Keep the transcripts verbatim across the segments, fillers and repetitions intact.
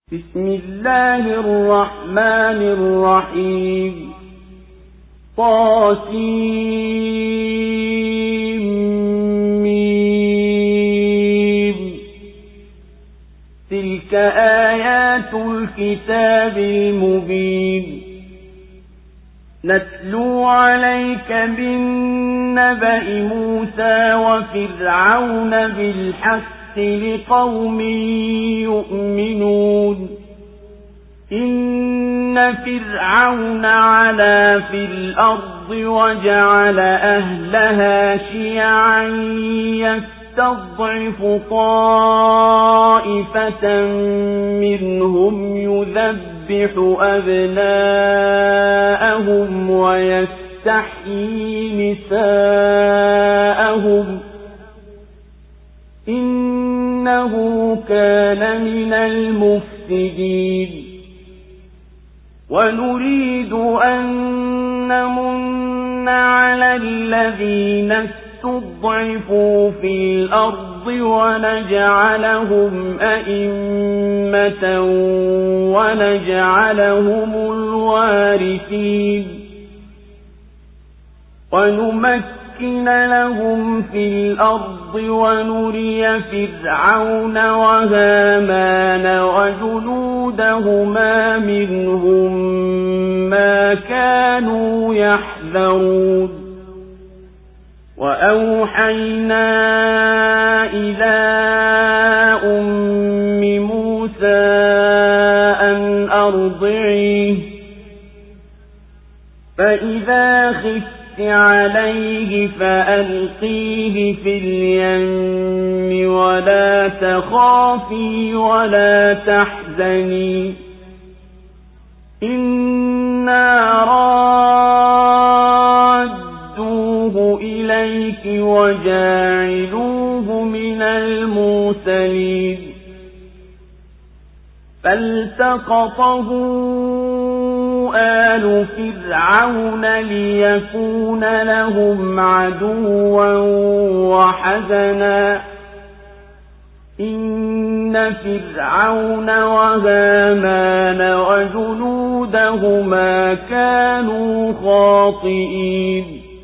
بسم الله الرحمن الرحيم طاسيم تلك آيات الكتاب المبين نتلو عليك بالنبأ موسى وفرعون بالحق لقوم يؤمنون إن فرعون علا في الأرض وجعل أهلها شيعا يستضعف طائفة منهم يذبح أبناءهم ويستحيي نساءهم إنه كان من المفسدين ونريد أن نمن على الذين استضعفوا في الأرض ونجعلهم أئمة ونجعلهم الوارثين ونمكن لهم في الأرض ونري فرعون وهامان وجنودهما منهم ما كانوا يحذرون وأوحينا إلى أم موسى أن أرضعيه فإذا خفت عليه فألقيه في اليم ولا تخافي ولا تحزني إنا رادوه إليك وجاعلوه من المرسلين فالتقطه آل فرعون ليكون لهم عدوا وحزنا إن فرعون وهامان وجنودهما كانوا خاطئين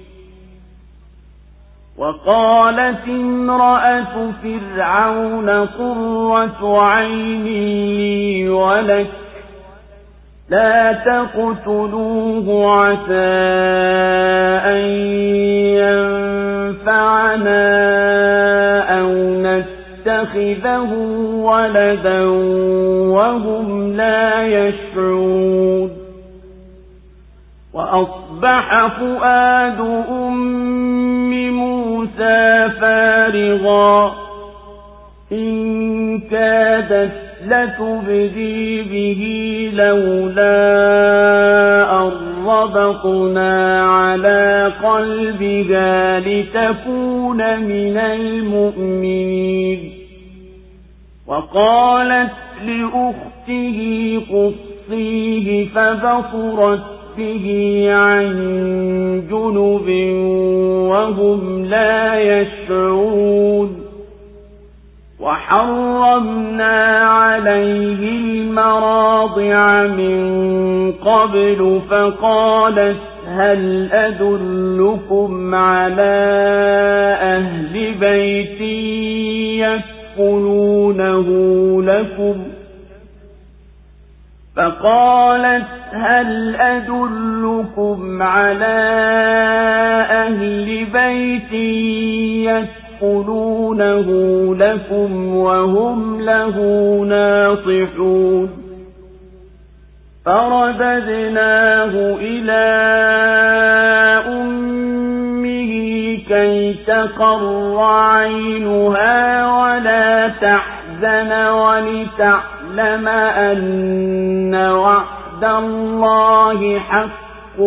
وقالت امرأة فرعون قرة عين لي ولك لا تقتلوه عسى أن ينفعنا أو نتخذه ولدا وهم لا يشعرون وأصبح فؤاد أم موسى فارغا إن كادت لتبدي به لولا أن ربطنا على قلبها لتكون من المؤمنين وقالت لأخته قصيه فبصرت به عن جنب وهم لا يشعرون وحرمنا عليه المراضع من قبل فقالت هل أدلكم على أهل بيت يكفلونه لكم فقالت هل أدلكم على أهل بيت يكفلونه لكم وهم له ناصحون فرددناه إلى أمه كي تقر عينها ولا تحزن ولتعلم أن وعد الله حق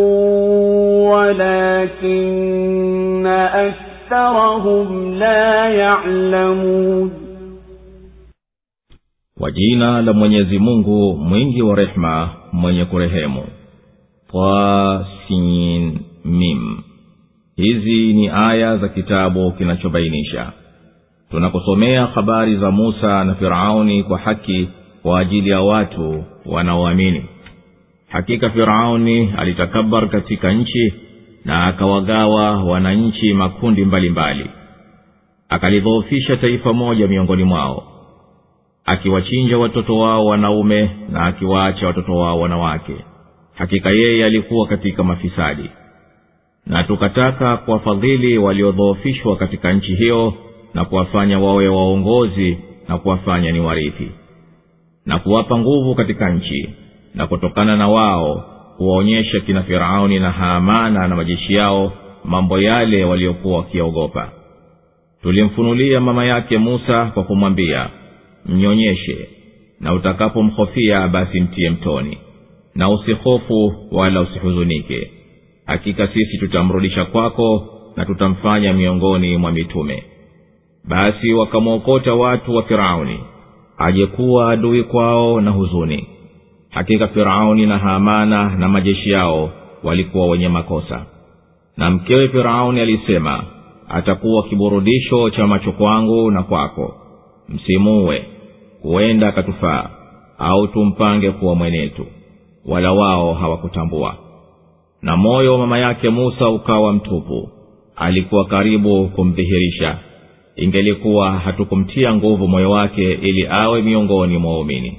ولكن أكثرهم لا يعلمون. Kwa jina la Mwenyezi Mungu mwingi wa rehema mwenye kurehemu. Kwa sin mim. Hizi ni aya za kitabu kinachobainisha. Tunakusomea habari za Musa na Firauni kwa haki kwa ajili ya watu wanaoamini. Hakika Firauni alitakabar katika nchi na akawagawa wananchi makundi mbalimbali mbali. Akalidhoofisha taifa moja miongoni mwao, akiwachinja watoto wao wanaume na akiwaacha watoto wao wanawake. Hakika yeye alikuwa katika mafisadi. Na tukataka kuwafadhili waliodhoofishwa katika nchi hiyo na kuwafanya wawe waongozi na kuwafanya ni warithi, na kuwapa nguvu katika nchi, na kutokana na wao kuwaonyesha kina Firauni na Haamana na majeshi yao mambo yale waliokuwa wakiogopa. Tulimfunulia mama yake Musa kwa kumwambia, mnyonyeshe, na utakapomhofia basi mtie mtoni, na usihofu wala usihuzunike. Hakika sisi tutamrudisha kwako na tutamfanya miongoni mwa mitume. Basi wakamwokota watu wa Firauni ajekuwa adui kwao na huzuni. Hakika Firauni na Haamana na majeshi yao walikuwa wenye makosa. Na mkewe Firauni alisema, atakuwa kiburudisho cha macho kwangu na kwako. Msimuwe, huenda akatufaa, au tumpange kuwa mwenetu. Wala wao hawakutambua. Na moyo wa mama yake Musa ukawa mtupu, alikuwa karibu kumdhihirisha. Ingelikuwa hatukumtia nguvu moyo wake ili awe miongoni mwa waumini.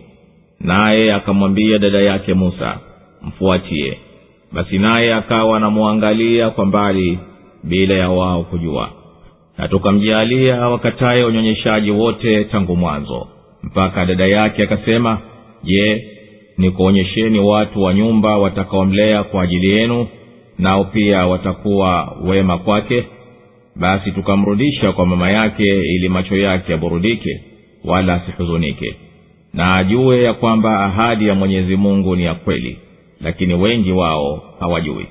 Naye akamwambia dada yake Musa, mfuatie. Basi naye akawa anamuangalia kwa mbali bila ya wao kujua. Na tukamjalia wakataye unyonyeshaji wote tangu mwanzo, mpaka dada yake akasema, je, nikuonyesheni watu wa nyumba watakaomlea kwa ajili yenu, nao pia watakuwa wema kwake? Basi tukamrudisha kwa mama yake ili macho yake yaburudike wala asihuzunike, na ajue ya kwamba ahadi ya Mwenyezi Mungu ni ya kweli, lakini wengi wao hawajui.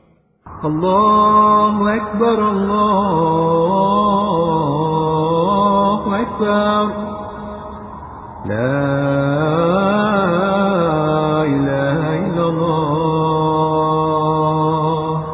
Allahu Akbar, Allahu Akbar, la ilaha illa Allah.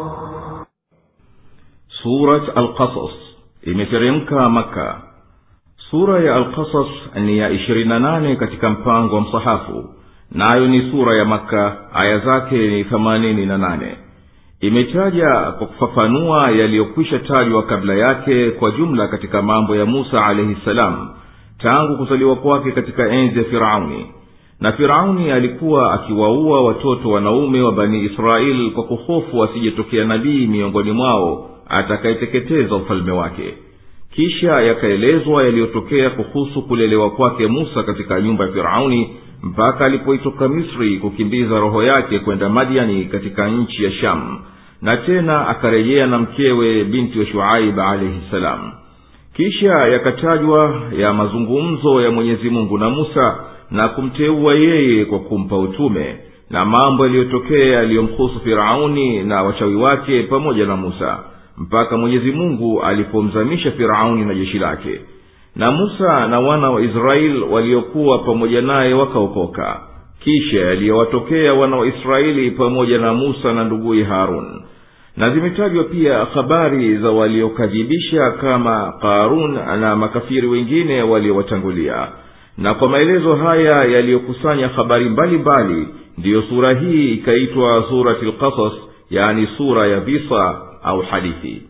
Surat Al-Qasas imeteremka Makka. Sura ya Al-Qasas ni ya ishirini na nane katika mpango wa msahafu, nayo ni sura ya Makka. Aya zake ni themanini na nane. Imetaja kwa kufafanua yaliyokwisha tajwa kabla yake kwa jumla katika mambo ya Musa alayhi salam, tangu kuzaliwa kwake katika enzi ya Firauni. Na Firauni alikuwa akiwaua watoto wanaume wa Bani Israeli kwa kuhofu asijetokea nabii miongoni mwao atakayeteketeza ufalme wake. Kisha yakaelezwa yaliyotokea kuhusu kulelewa kwake Musa katika nyumba ya Firauni mpaka alipoitoka Misri kukimbiza roho yake kwenda Madiani katika nchi ya Sham, na tena akarejea na mkewe binti wa Shuaib alayhi salam. Kisha yakatajwa ya mazungumzo ya Mwenyezi Mungu na Musa na kumteua yeye kwa kumpa utume, na mambo yaliyotokea yaliyomhusu Firauni na wachawi wake pamoja na Musa, mpaka Mwenyezi Mungu alipomzamisha Firauni na jeshi lake. Na Musa na wana wa Israeli waliokuwa pamoja naye wakaokoka. Kisha yaliyowatokea wana wa Israeli pamoja na Musa na nduguye Harun. Na zimetajwa pia habari za waliokadhibisha kama Qarun na makafiri wengine waliowatangulia. Na kwa maelezo haya yaliyokusanya habari mbalimbali, ndiyo sura hii ikaitwa Suratul Qasas, yani sura ya visa au hadithi.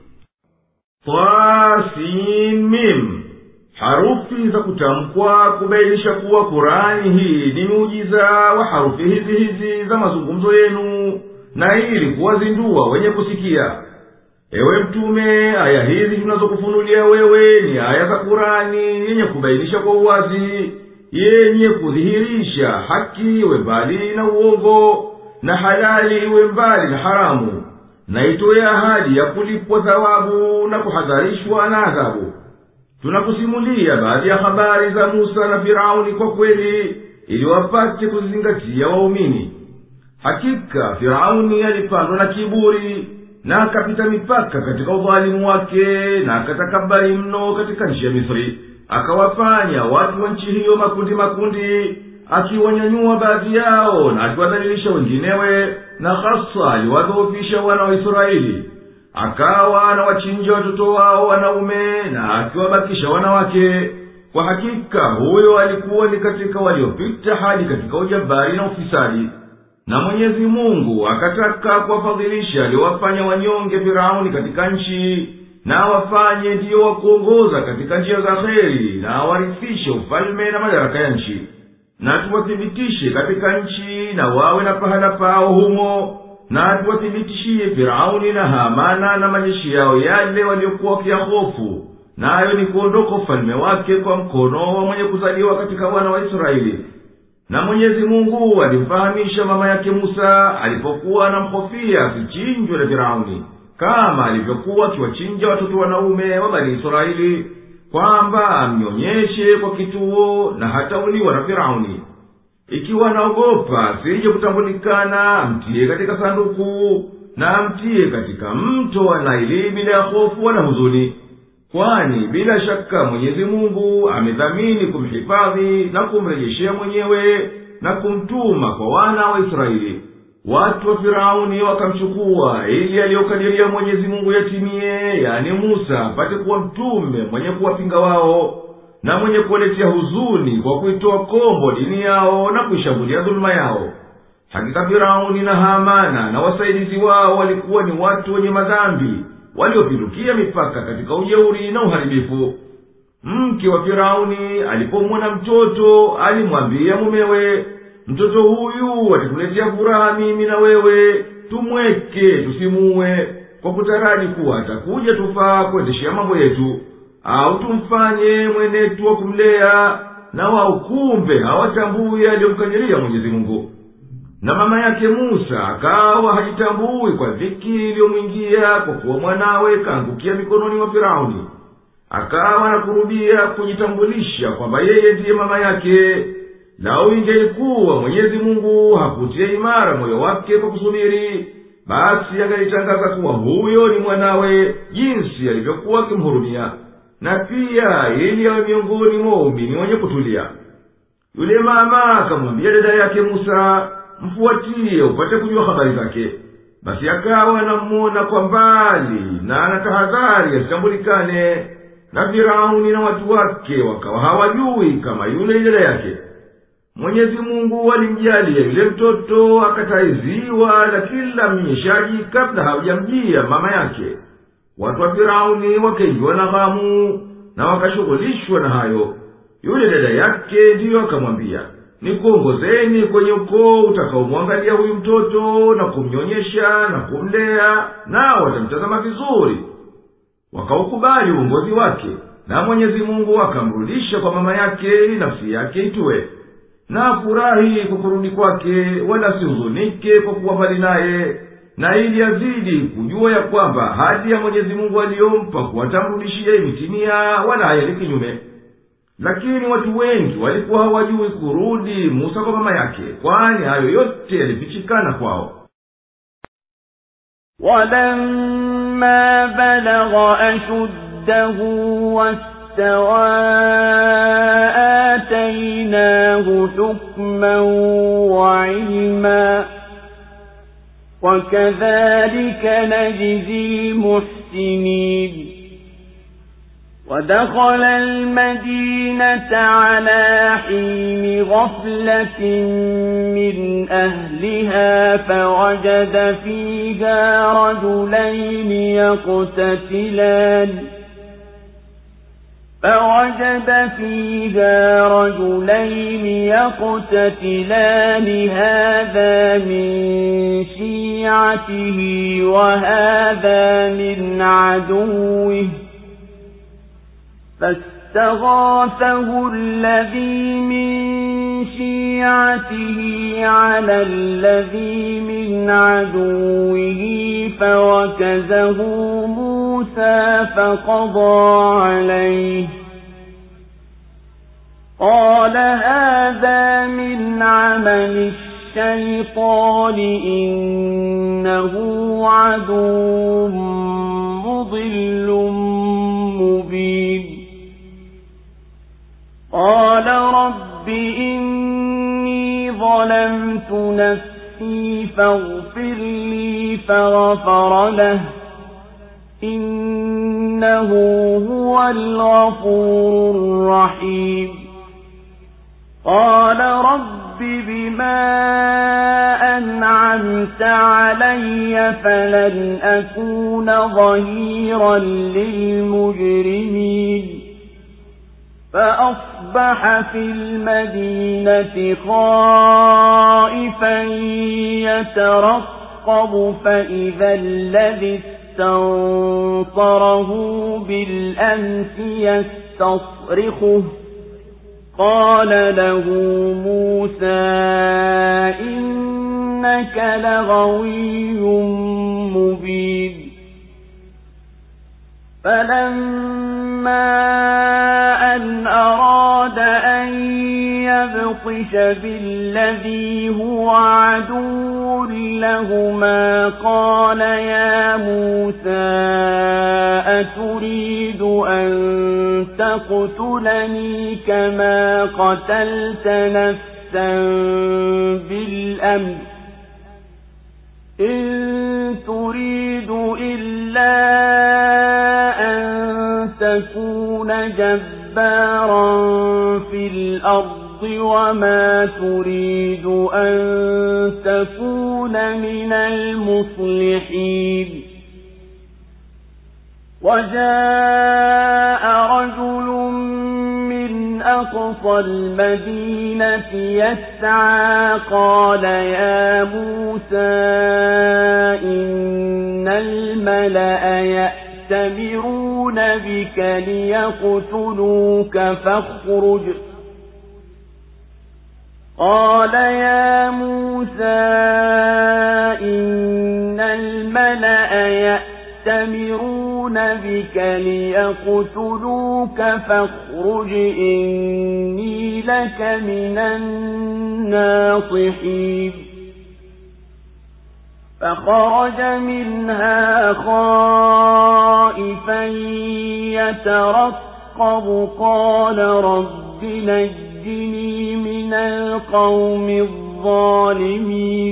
Tasin Mim, harufi za kutamkwa kubainisha kuwa Qur'ani hii ni muujiza wa harufi hizi hizi za mazungumzo yenu, na ili kuwazindua wenye kusikia. Ewe mtume, aya hizi tunazokufunulia wewe ni aya za Qur'ani yenye kubainisha kwa uwazi, yenye kudhihirisha haki iwe mbali na uongo, na halali iwe mbali na haramu, na itoe ahadi ya kulipwa thawabu na kuhadharishwa na adhabu. Tunakusimulia baadhi ya habari za Musa na Firauni kwa kweli, ili wapate kuzingatia waumini. Hakika Firauni alipandwa na kiburi, na akapita mipaka katika udhalimu wake, na akatakabari mno katika nchi ya Misri. Akawafanya watu wa nchi hiyo makundi makundi, akiwanyanyua baadhi yao na akiwadhalilisha wenginewe, na hasa aliwadhoofisha wana wa Israeli. Akawa anawachinja watoto wao wanaume na akiwabakisha wanawake. kwa hakika huyo alikuwa ni katika waliopita hadi katika ujabari na ufisadi. Na Mwenyezi Mungu akataka kuwafadhilisha aliwafanya wanyonge Firauni katika nchi, na wafanye ndiyo wakuongoza katika njia za kheri, na awarithishe ufalme na madaraka ya nchi, na tuwathibitishe katika nchi na wawe na pahala pao humo, na tuwathibitishie Firauni na Hamana na majeshi yao yale waliokuwa wakiyahofu, nayo ni kuondoka ufalme wake kwa mkono wa mwenye kuzaliwa katika wana wa Israeli. Na Mwenyezi Mungu alimfahamisha mama yake Musa alipokuwa anamhofia asichinjwe na Firauni, kama alivyokuwa akiwachinja watoto wanaume wa Bani Israeli, kwamba amnyonyeshe kwa kituo na hatauliwa na Firauni. Ikiwa naogopa asije kutambulikana, amtie katika sanduku na amtie katika mto wa Naili bila ya hofu wala huzuni, kwani bila shaka Mwenyezi Mungu amedhamini kumhifadhi na kumrejeshea mwenyewe na kumtuma kwa wana wa Israeli. Watu wa Firauni wakamchukua ili aliyokadiria Mwenyezi Mungu yatimie, yani Musa apate kuwa mtume mwenye kuwapinga wao na mwenye kuwaletea huzuni kwa kuitoa kombo dini yao na kuishambulia dhuluma yao. Hakika Firauni na Hamana na wasaidizi wao walikuwa ni watu wenye madhambi, waliopindukia mipaka katika ujeuri na uharibifu. Mke wa Firauni alipomwona mtoto alimwambia mumewe, mtoto huyu atatuletea furaha mimi na wewe, tumweke tusimuue, kwa kutaraji kuwa atakuja tufaa kuendeshea mambo yetu, au tumfanye mwenetu wa kumlea, na wao kumbe hawatambui aliyomkadiria Mwenyezi Mungu. Na mama yake Musa akawa hajitambui kwa dhiki iliyomwingia kwa kuwa mwanawe kaangukia mikononi mwa Firauni. Akawa anakurubia kujitambulisha kwamba yeye ndiye mama yake. Lau ingelikuwa Mwenyezi Mungu hakutia imara moyo wake kwa kusubiri, basi angalitangaza kuwa huyo ni mwanawe, jinsi alivyokuwa akimhurumia, na pia ili awe miongoni mwa waumini wenye kutulia. Yule mama akamwambia dada yake Musa, mfuatie upate kujua habari zake. Basi akawa anamuona kwa mbali na anatahadhari asitambulikane, na Firauni na watu wake wakawa hawajui kama yule dada yake. Mwenyezi Mungu alimjalia yule mtoto akataiziwa na kila mnyeshaji kabla hawajamjia mama yake. Watu wa Firauni wakaingiwa na ghamu na wakashughulishwa na hayo. Yule dada yake ndiyo akamwambia, nikuongozeni kwenye ukoo utakaomwangalia huyu mtoto na kumnyonyesha na kumlea, nao watamtazama vizuri. Wakaukubali uongozi wake, na Mwenyezi Mungu akamrudisha kwa mama yake ili nafsi yake itue, na furahi kwa kurudi kwake, wala sihuzunike kwa kuwa mbali naye, na ili azidi kujua ya kwamba hadi ya Mwenyezi Mungu aliyompa kuwatamrudishia imetimia, wala haendi kinyume. Lakini watu wengi walikuwa hawajui kurudi Musa kwa mama yake, kwani hayo yote yalifichikana kwao. وَلَمَّا بَلَغَ أَشُدَّهُ وَاسْتَوَى آتَيْنَاهُ حُكْمًا وَعِلْمًا وَكَذَلِكَ نَجْزِي الْمُحْسِنِينَ. ودخل المدينة على حين غفلة من أهلها فوجد فيها رجلين يقتتلان فوجد فيها رجلين يقتتلان هذا من شيعته وهذا من عدوه فاستغاثه الذي من شيعته على الذي من عدوه فوكزه موسى فقضى عليه قال هذا من عمل الشيطان إنه عدو مضل مبين. قال رب إني ظلمت نفسي فاغفر لي فغفر له إنه هو الغفور الرحيم قال رب بما أنعمت علي فلن أكون ظهيرا للمجرمين فأصبح في المدينة خائفا يترقب فإذا الذي استنصره بالأمس يستصرخه قال له موسى إنك لغوي مبين فلما أن أراد أن يبطش بالذي هو عدو لهما قال يا موسى أتريد أن تقتلني كما قتلت نفسا بالأمر إن تريد إلا أن تكون جبارا في الأرض وما تريد أن تكون من المصلحين وجاء رجل من أقصى المدينة يسعى قال يا موسى إن الملأ يأتمرون بك ليقتلوك فاخرج قال يا موسى إن الملأ يأتمرون بك ليقتلوك فاخرج إني لك من الناصحين فخرج منها خائفا يترقب قال رب نجني من القوم الظالمين.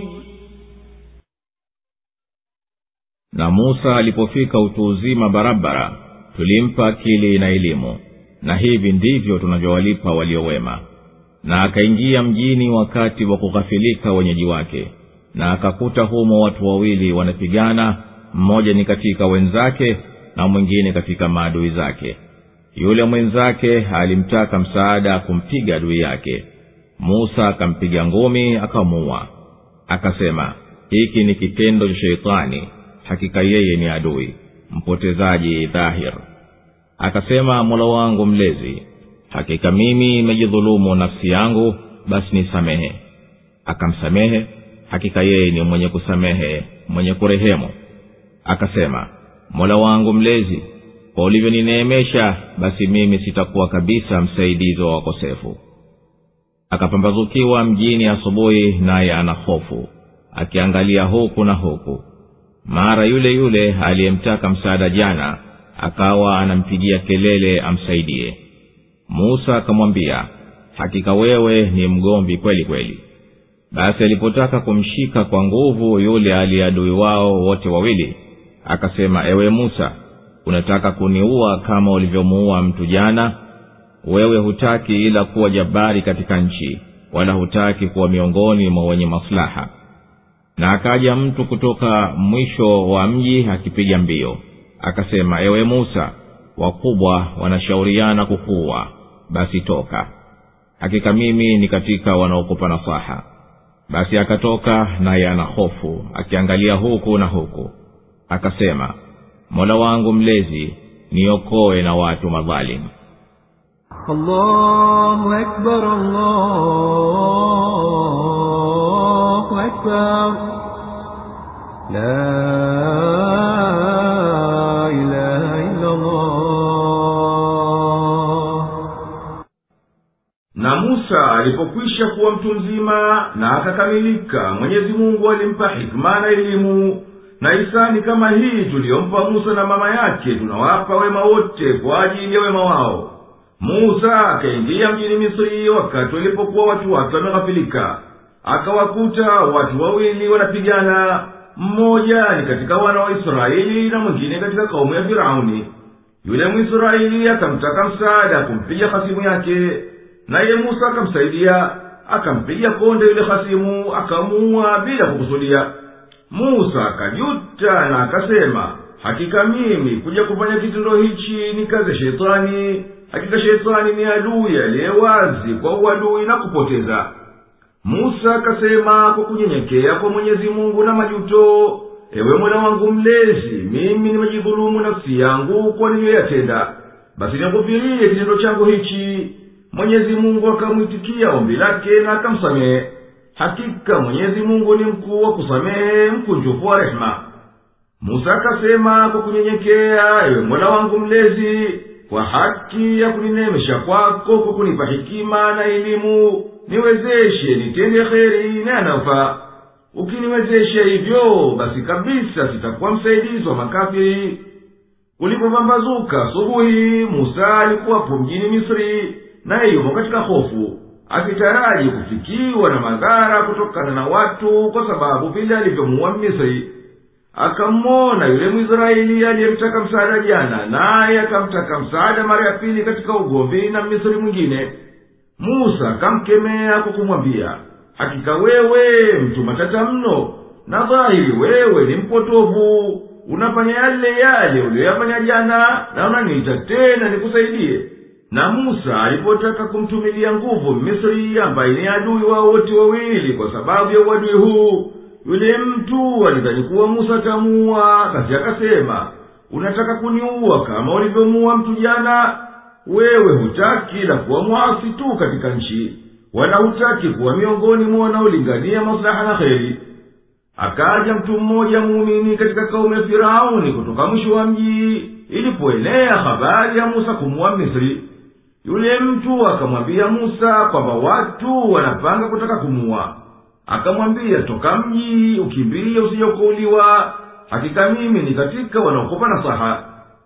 Na Musa alipofika utu uzima barabara tulimpa akili na elimu, na hivi ndivyo tunavyowalipa waliowema. Na akaingia mjini wakati wa kughafilika wenyeji wake, na akakuta humo watu wawili wanapigana, mmoja ni katika wenzake na mwingine katika maadui zake. Yule mwenzake alimtaka msaada kumpiga adui yake. Musa akampiga ngumi akamuua. Akasema, hiki ni kitendo cha sheitani, hakika yeye ni adui mpotezaji dhahir. Akasema, Mola wangu mlezi, hakika mimi nimejidhulumu nafsi yangu, basi nisamehe. Akamsamehe, hakika yeye ni mwenye kusamehe mwenye kurehemu. Akasema, Mola wangu mlezi, kwa ulivyonineemesha basi mimi sitakuwa kabisa msaidizi wa wakosefu. Akapambazukiwa mjini asubuhi, naye ana hofu akiangalia huku na huku. Mara yule yule aliyemtaka msaada jana akawa anampigia kelele amsaidie. Musa akamwambia, hakika wewe ni mgomvi kweli kweli. Basi alipotaka kumshika kwa nguvu yule aliadui wao wote wawili, akasema, ewe Musa, unataka kuniua kama ulivyomuua mtu jana? Wewe hutaki ila kuwa jabari katika nchi, wala hutaki kuwa miongoni mwa wenye maslaha. Na akaja mtu kutoka mwisho wa mji akipiga mbio, akasema, ewe Musa, wakubwa wanashauriana kukuua, basi toka. Hakika mimi ni katika wanaokupa nasaha. Basi akatoka, naye ana hofu akiangalia huku na huku. Akasema, Mola wangu mlezi, niokoe na watu madhalim. Allahu Akbar, Allahu Akbar, la ilaha illa Allah. Na Musa alipokwisha kuwa mtu mzima na akakamilika, Mwenyezi Mungu alimpa hikma na elimu. Na ihsani kama hii tuliyompa Musa na mama yake tunawapa wema wote kwa ajili ya wema wao. Musa akaingia mjini Misri wakati walipokuwa watu wake wameghafilika. Akawakuta watu wawili wanapigana, mmoja ni katika wana wa israeli na mwingine katika kaumu ya firauni. Yule mwisraeli akamtaka msaada kumpiga hasimu yake, naye musa akamsaidia, akampiga konde yule hasimu, akamuua bila kukusudia. musa akajuta na akasema, hakika mimi kuja kufanya kitendo hichi ni kazi ya shetani. Hakika shetani ni adui aliye wazi kwa uadui na kupoteza. musa akasema kwa kunyenyekea kwa mwenyezi mungu na majuto, ewe mola wangu mlezi, mimi nimejidhulumu nafsi yangu kwa niliyoyatenda, basi nikufirie kitendo changu hichi. mwenyezi mungu akamwitikia ombi lake na akamsamehe. Hakika mwenyezi mungu ni mkuu wa kusamehe, mkunjufu wa rehema. musa akasema kwa kunyenyekea, ewe mola wangu mlezi, kwa haki ya kuninemesha kwako kwa kunipa hikima na elimu, niwezeshe nitende kheri na yanayofaa. Ukiniwezesha hivyo, basi kabisa sitakuwa msaidizi wa makafiri. Ulipopambazuka asubuhi, musa alikuwapo mjini misri, naye yumo katika hofu, akitaraji kufikiwa na madhara kutokana na watu kwa sababu vile alivyomuua misri. Akamwona yule mwisraeli aliyemtaka msaada jana, naye akamtaka msaada mara ya pili katika ugomvi na misri mwingine. musa akamkemea kwa kumwambia, hakika wewe mtu matata mno, na dhahiri wewe ni mpotovu. Unafanya yale yale uliyoyafanya jana, na unaniita tena nikusaidie. Na musa alipotaka kumtumilia nguvu misri, ambaye ni adui wao wote wawili kwa sababu ya uadui huu, yule mtu alidhani kuwa musa tamuua, kasi akasema, unataka kuniua kama ulivyomuua mtu jana? Wewe hutaki la kuwa mwasi tu katika nchi, wala hutaki kuwa miongoni mwa wanaolingania maslaha na kheri. Akaja mtu mmoja muumini katika kaumu ya firauni kutoka mwisho wa mji, ilipoenea habari ya musa kumuua misri. Yule mtu akamwambia musa kwamba watu wanapanga kutaka kumuua. Akamwambia, toka mji ukimbilie usijokauliwa, hakika mimi ni katika wanaokopa nasaha.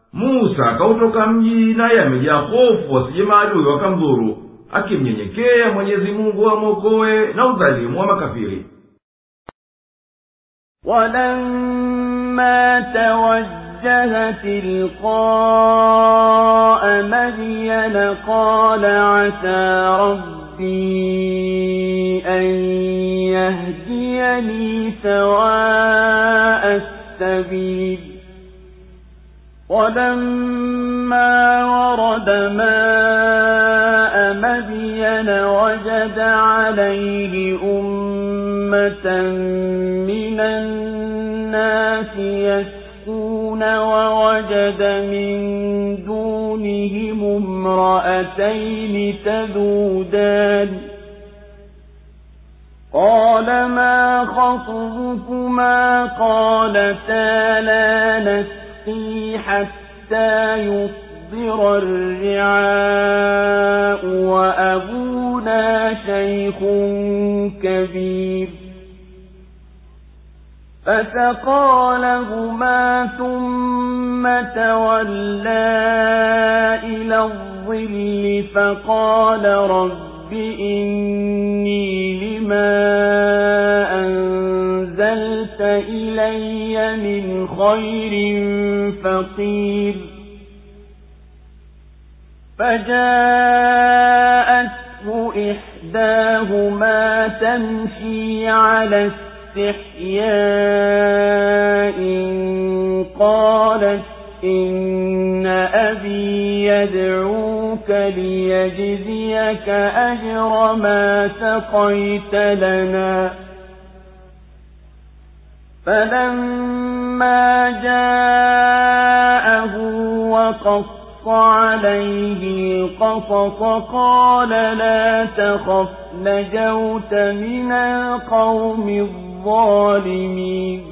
musa akautoka mji, naye amejaa hofu wasije maadui wakamdhuru, akimnyenyekea mwenyezi mungu amwokoe na udhalimu wa makafiri. ولما توجه تلقاء مدين قال عسى ربي أن يهديني سواء السبيل. ولما ورد ماء مدين وجد عليه أمة من الناس يسقون ووجد من دونهم امرأتين تذودان قال ما خطبكما قالتا لا نسقي حتى يصدر الرعاء وأبونا شيخ كبير. فسقى لهما ثم تولى إلى الظل فقال رب إني لما أنزلت إلي من خير فقير. فجاءته إحداهما تمشي على استحياء قالت إن أبي يدعوك ليجزيك أجر ما سقيت لنا. فلما جاءه وقص عليه القصص قال لا تخف نجوت من القوم الظالمين.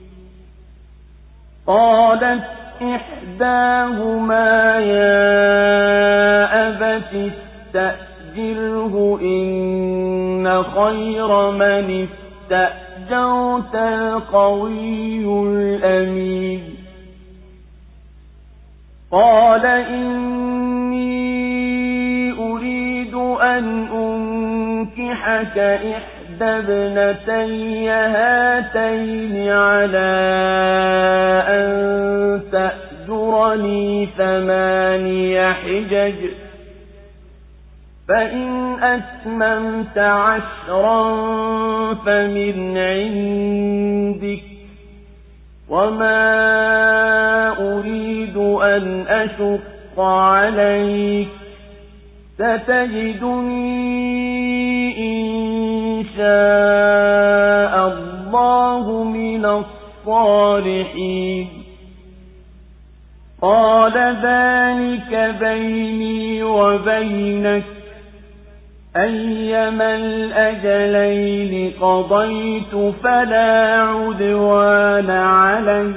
قالت إحداهما يا أبت استأجره إن خير من استأجرت القوي الأمين. قال إني أريد أن أنكحك إحدى ابنتي هاتين على أن تأجرني ثماني حجج فإن أتممت عشرا فمن عندك وما أريد أن أشق عليك ستجدني إن شاء الله من الصالحين قال ذلك بيني وبينك أيما الأجلين قضيت فلا عدوان علي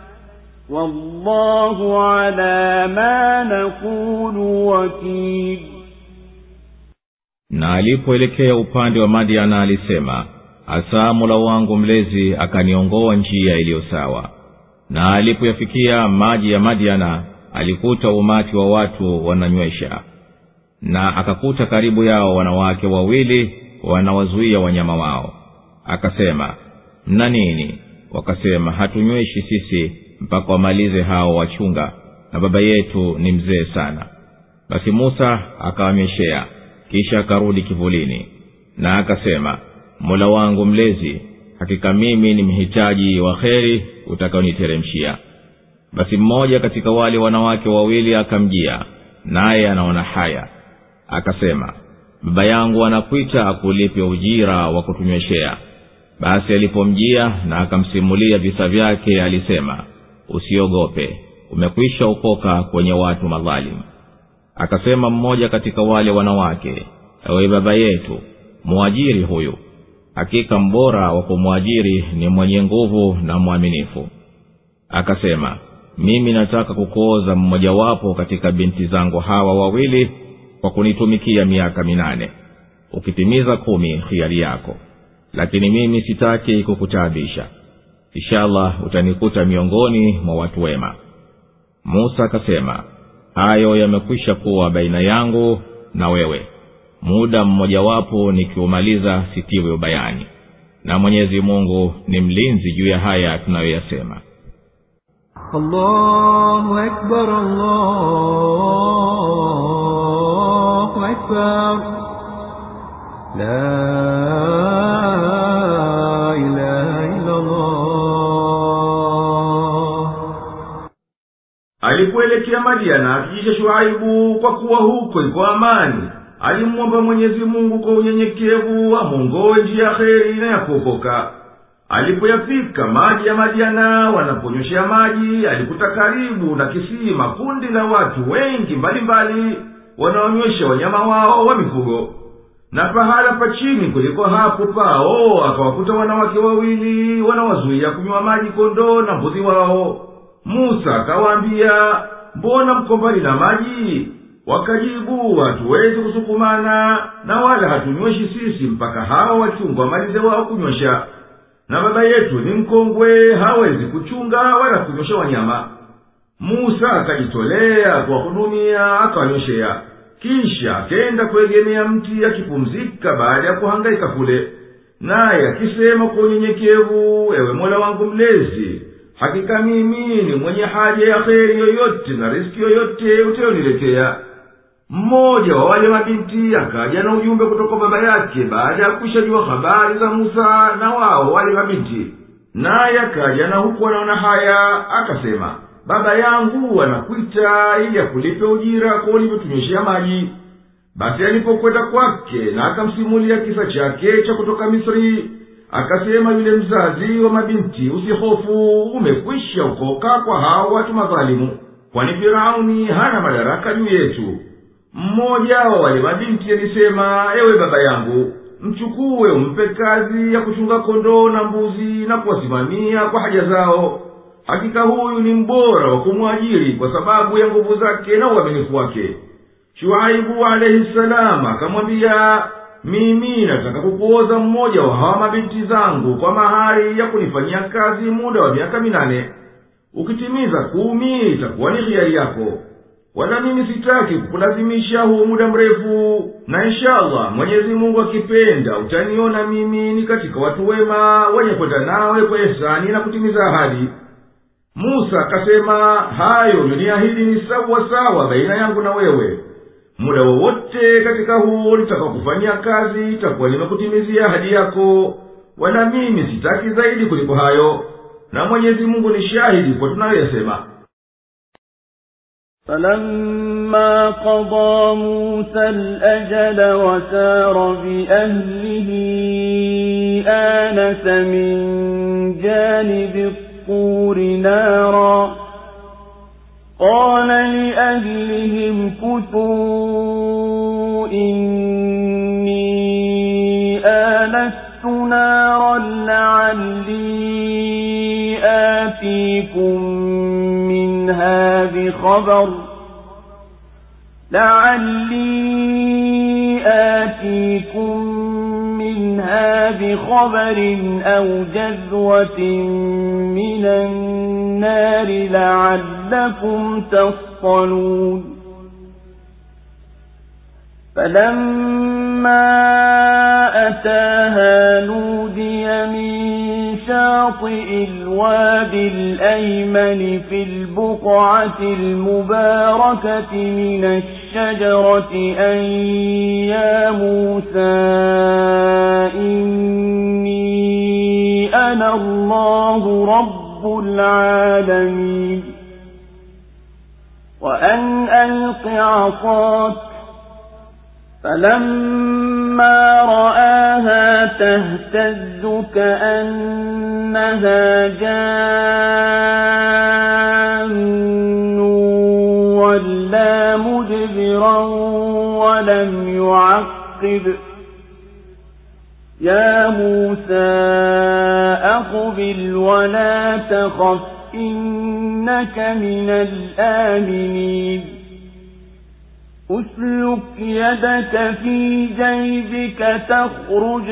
والله على ما نقول وكيل. Na alipoelekea upande wa Madiana alisema, asa Mola wangu mlezi akaniongoa njia iliyo sawa. Na alipoyafikia maji ya Madiana alikuta umati wa watu wananywesha, na akakuta karibu yao wanawake wawili wanawazuia wanyama wao. Akasema, mna nini? Wakasema, hatunyweshi sisi mpaka wamalize hao wachunga, na baba yetu ni mzee sana. Basi Musa akawameshea, kisha akarudi kivulini, na akasema, Mola wangu mlezi, hakika mimi ni mhitaji wa kheri utakaoniteremshia. Basi mmoja katika wale wanawake wawili akamjia, naye anaona haya. Akasema, baba yangu anakuita akulipe ujira wa kutunyweshea. Basi alipomjia na akamsimulia visa vyake alisema, usiogope, umekwisha ukoka kwenye watu madhalimu. Akasema mmoja katika wale wanawake, ewe baba yetu, muajiri huyu. Hakika mbora wa kumwajiri ni mwenye nguvu na mwaminifu. Akasema, mimi nataka kukuoza mmoja wapo katika binti zangu hawa wawili kwa kunitumikia miaka minane. Ukitimiza kumi khiari yako, lakini mimi sitaki kukutaabisha. Inshallah utanikuta miongoni mwa watu wema. Musa akasema, hayo yamekwisha kuwa baina yangu na wewe. Muda mmoja wapo nikiumaliza sitiwe ubayani, na Mwenyezi Mungu ni mlinzi juu ya haya tunayoyasema. Allahu Akbar, Allahu Akbar, la ilaha illa Allah. Alipoelekea Madiana akijisha Shuaibu, kwa kuwa huko iko amani, alimwomba Mwenyezi Mungu kwa unyenyekevu amuongoe njia ya kheri na ya kuokoka. Alipoyafika maji ya Madiana wanaponyoshea maji, alikuta karibu na kisima kundi la watu wengi mbalimbali wanaonywesha wanyama wao wa mifugo. Na pahala pa chini kuliko hapo pao akawakuta wanawake wawili wanawazuia kunywa maji kondoo na mbuzi wao. Musa akawaambia, mbona mko mbali na maji? Wakajibu, hatuwezi kusukumana na wala hatunyweshi sisi mpaka hawa wachunga wamalize wao kunywesha, na baba yetu ni mkongwe, hawezi kuchunga wala kunywesha wanyama. Musa akajitolea kuwahudumia, akawanyweshea. Kisha akaenda kuegemea mti akipumzika baada ya kuhangaika kule, naye akisema kwa unyenyekevu, ewe Mola wangu mlezi, hakika mimi ni mwenye haja ya kheri yoyote na riziki yoyote utayoniletea. Mmoja wa wale mabinti akaja na ujumbe kutoka baba yake baada ya kushajua habari za Musa na wao wale mabinti. Naye akaja na huku anaona haya, akasema, baba yangu anakuita ili akulipe ujira kwa ulivyotunyweshea maji. Basi alipokwenda kwake na akamsimulia kisa chake cha kutoka Misri, akasema yule mzazi wa mabinti, usihofu, umekwisha ukoka kwa hao watu madhalimu, kwani Firauni hana madaraka juu yetu. Mmoja wa wale mabinti alisema, ewe baba yangu, mchukue umpe kazi ya kuchunga kondoo na mbuzi na kuwasimamia kwa haja zao. Hakika huyu ni mbora wa kumwajiri kwa sababu ya nguvu zake na uaminifu wake. Shuaibu alayhi salam akamwambia, mimi nataka kukuoza mmoja wa hawa mabinti zangu kwa mahari ya kunifanyia kazi muda wa miaka minane. Ukitimiza kumi itakuwa ni hiari yako, wala mimi sitaki kukulazimisha huo muda mrefu, na inshallah Mwenyezi Mungu akipenda utaniona mimi ni katika watu wema wenye kwenda nawe kwa ihsani na kutimiza ahadi. Musa akasema, hayo uliniahidi ni sawa sawa baina yangu na wewe. Muda wowote katika huo nitakakufanyia kazi itakuwa nimekutimizia ahadi yako, wala mimi sitaki zaidi kuliko hayo, na Mwenyezi Mungu ni shahidi kwa tunayoyasema. فَلَمَّا قَضَى مُوسَى الْأَجَلَ وَسَارَ بِأَهْلِهِ آنَسَ مِنْ جَانِبِ الطُّورِ نَارًا قَالَ لِأَهْلِهِمْ كُثُوا إِنِّي آنَسْتُ نَارًا لَعَلِّي آتِيكُم منها بخبر لعلي آتيكم منها بخبر أو جذوة من النار لعلكم تصطلون. فلما أتاها نودي من شاطئ الوادي الأيمن في البقعة المباركة من الشجرة أن يا موسى إني أنا الله رب العالمين وأن ألق عصاك. فلما رآها تهتز كأنها جان ولا مدبرا ولم يعقب. يا موسى أقبل ولا تخف إنك من الآمنين. أسلك يدك في جيبك تخرج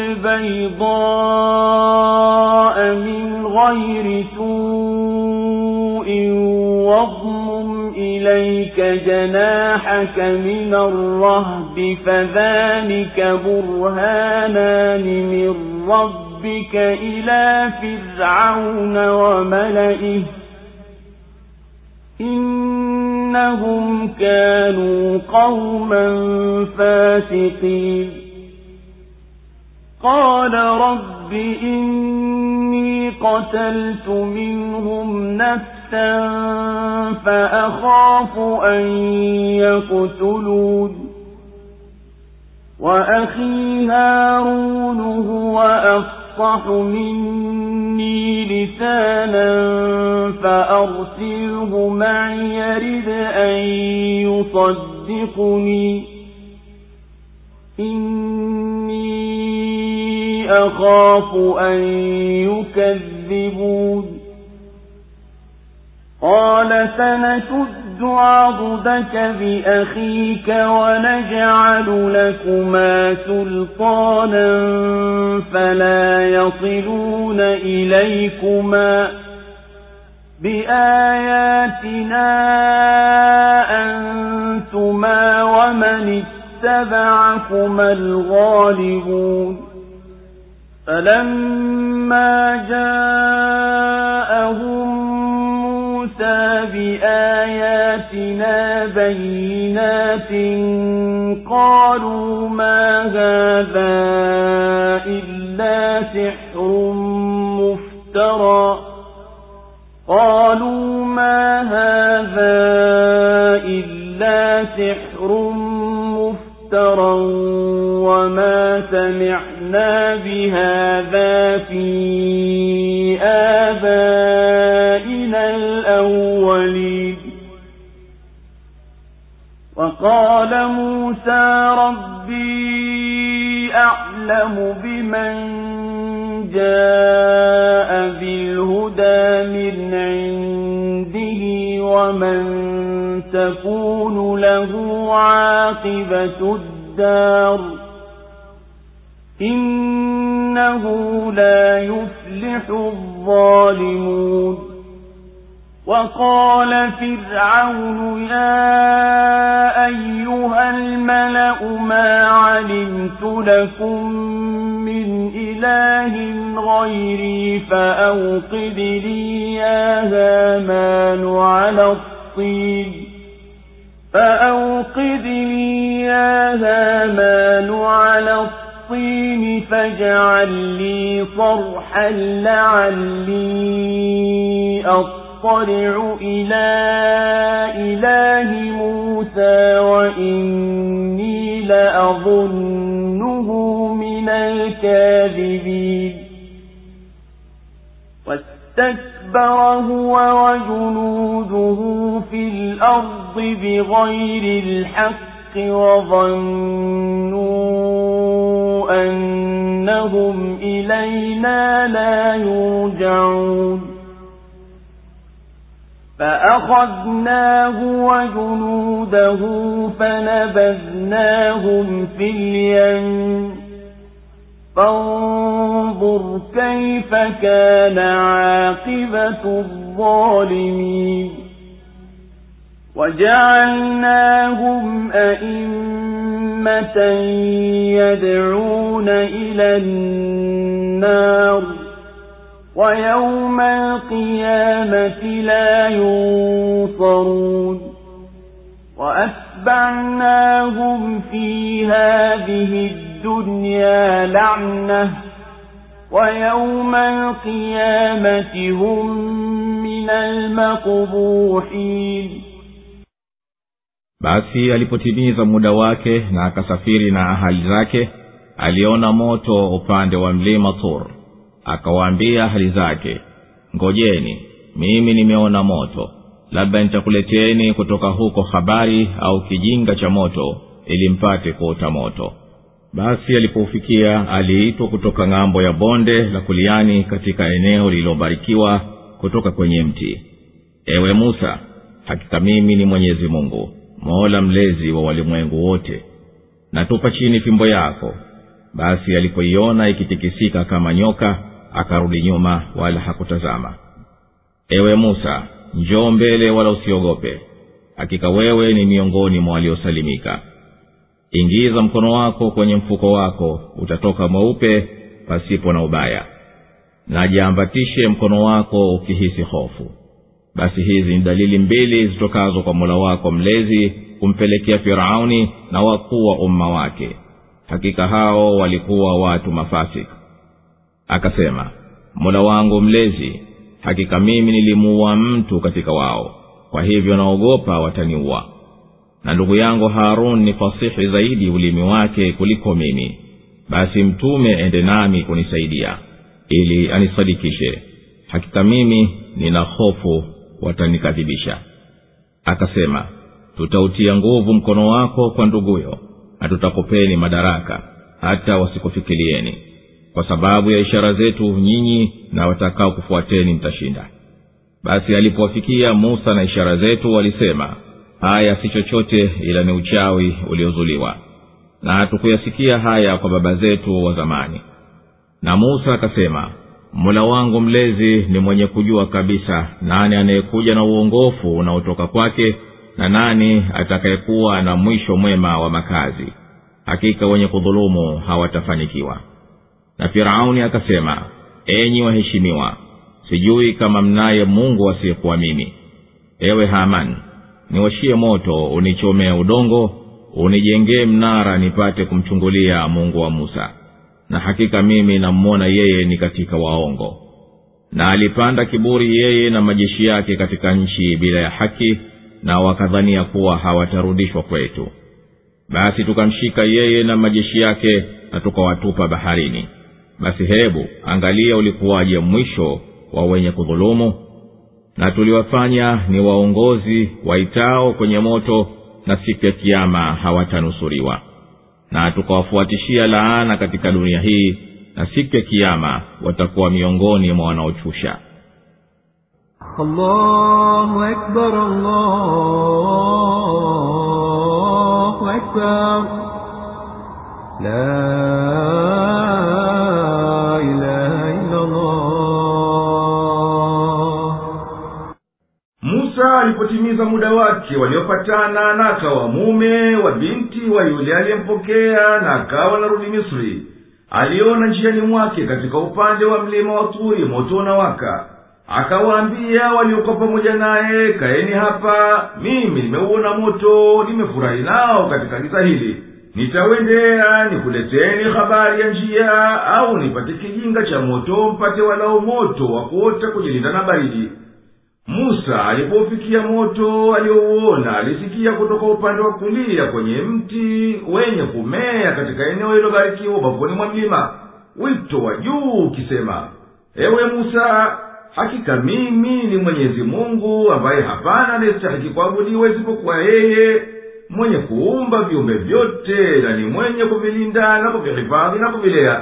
بيضاء من غير سوء واضمم إليك جناحك من الرهب فذلك برهانان من ربك إلى فرعون وملئه إنهم كانوا قوما فاسقين. قال رب إني قتلت منهم نفسا فأخاف أن يقتلون وأخي هارون هو أفصح مني لسانا فأرسله معي يرد أن يصدقني إني أخاف أن يكذبون. قال سنشد عضدك بأخيك ونجعل لكما سلطانا فلا يصلون إليكما بآياتنا أنتما ومن اتبعكما الغالبون. فلما جاءهم موسى بآياتنا بينات قالوا ما هذا إلا سحر مفترى قالوا ما هذا إلا سحر مفترى وما سمعنا بهذا في آبائنا الأولين. وقال موسى ربي أعلم بمن جاء بالهدى من عنده ومن تكون له عاقبة الدار إنه لا يفلح الظالمون. وقال فرعون يا أيها الملأ ما علمت لكم من إله غيري فأوقد لي يا هامان على الطين فأوقد لي يا هامان على الطين فاجعل لي صرحا لعلي أطلع إلى إله موسى وإني لأظنه من الكاذبين واستكبر هو وجنوده في الأرض بغير الحق وظنوا أنهم إلينا لا يرجعون فأخذناه وجنوده فنبذناهم في اليم فانظر كيف كان عاقبة الظالمين وجعلناهم أئمة يدعون إلى النار ويوم القيامة لا ينصرون وأتبعناهم في هذه الدنيا لعنة ويوم القيامة هم من المقبوحين. Basi alipotimiza muda wake na akasafiri na ahali zake, aliona moto upande wa mlima Tur. Akawaambia ahali zake, ngojeni, mimi nimeona moto, labda nitakuleteni kutoka huko habari au kijinga cha moto ili mpate kuota moto. Basi alipofikia aliitwa kutoka ng'ambo ya bonde la kuliani katika eneo lililobarikiwa kutoka kwenye mti. Ewe Musa, hakika mimi ni Mwenyezi Mungu, Mola mlezi wa walimwengu wote. Na tupa chini fimbo yako. Basi alipoiona ikitikisika kama nyoka, akarudi nyuma wala hakutazama. Ewe Musa, njoo mbele wala usiogope. Hakika wewe ni miongoni mwa waliosalimika. Ingiza mkono wako kwenye mfuko wako, utatoka mweupe pasipo na ubaya. Na jiambatishe mkono wako ukihisi hofu. Basi hizi ni dalili mbili zitokazo kwa Mola wako mlezi kumpelekea Firauni na wakuu wa umma wake. Hakika hao walikuwa watu mafasik. Akasema, Mola wangu mlezi, hakika mimi nilimuua mtu katika wao, kwa hivyo naogopa wataniua. Na ndugu yangu Harun ni fasihi zaidi ulimi wake kuliko mimi, basi mtume ende nami kunisaidia ili anisadikishe. Hakika mimi nina hofu watanikadhibisha. Akasema, tutautia nguvu mkono wako kwa nduguyo, na tutakupeni madaraka hata wasikufikilieni, kwa sababu ya ishara zetu nyinyi na watakao kufuateni mtashinda. Basi alipowafikia Musa na ishara zetu, walisema, haya si chochote ila ni uchawi uliozuliwa, na hatukuyasikia haya kwa baba zetu wa zamani. Na Musa akasema, Mola wangu mlezi ni mwenye kujua kabisa nani anayekuja na uongofu unaotoka kwake na nani atakayekuwa na mwisho mwema wa makazi. Hakika wenye kudhulumu hawatafanikiwa. Na Firauni akasema, enyi waheshimiwa, sijui kama mnaye Mungu asiyekuwa mimi. Ewe Haman, niwashie moto unichomee udongo, unijengee mnara nipate kumchungulia Mungu wa Musa. Na hakika mimi namuona yeye ni katika waongo. Na alipanda kiburi yeye na majeshi yake katika nchi bila ya haki, na wakadhania kuwa hawatarudishwa kwetu. Basi tukamshika yeye na majeshi yake na tukawatupa baharini. Basi hebu angalia ulikuwaje mwisho wa wenye kudhulumu. Na tuliwafanya ni waongozi waitao kwenye moto, na siku ya kiyama hawatanusuriwa. Na tukawafuatishia laana katika dunia hii, na siku ya kiyama watakuwa miongoni mwa wanaochusha. Allahu Akbar, Allahu Akbar, la ilaha illa Allah. alipotimiza muda wake waliopatana na akawa mume wa binti wa yule aliyempokea na akawa narudi Misri, aliona njiani mwake katika upande wa mlima wa Turi moto unawaka. Akawaambia waliokuwa pamoja naye, kaeni hapa, mimi nimeuona moto, nimefurahi nao katika giza hili. Nitawendea nikuleteni habari ya njia, au nipate kijinga cha moto mpate walao moto wa kuota kujilinda na baridi. Musa alipofikia moto aliouona, alisikia kutoka upande wa kulia kwenye mti wenye kumea katika eneo hilo barikiwa ubavuni mwa mlima wito wa juu ukisema, ewe Musa, hakika mimi ni Mwenyezi Mungu ambaye hapana anayestahili kuabudiwa isipokuwa yeye, mwenye kuumba viumbe vyote na ni mwenye kuvilinda na kuvihifadhi na kuvilea.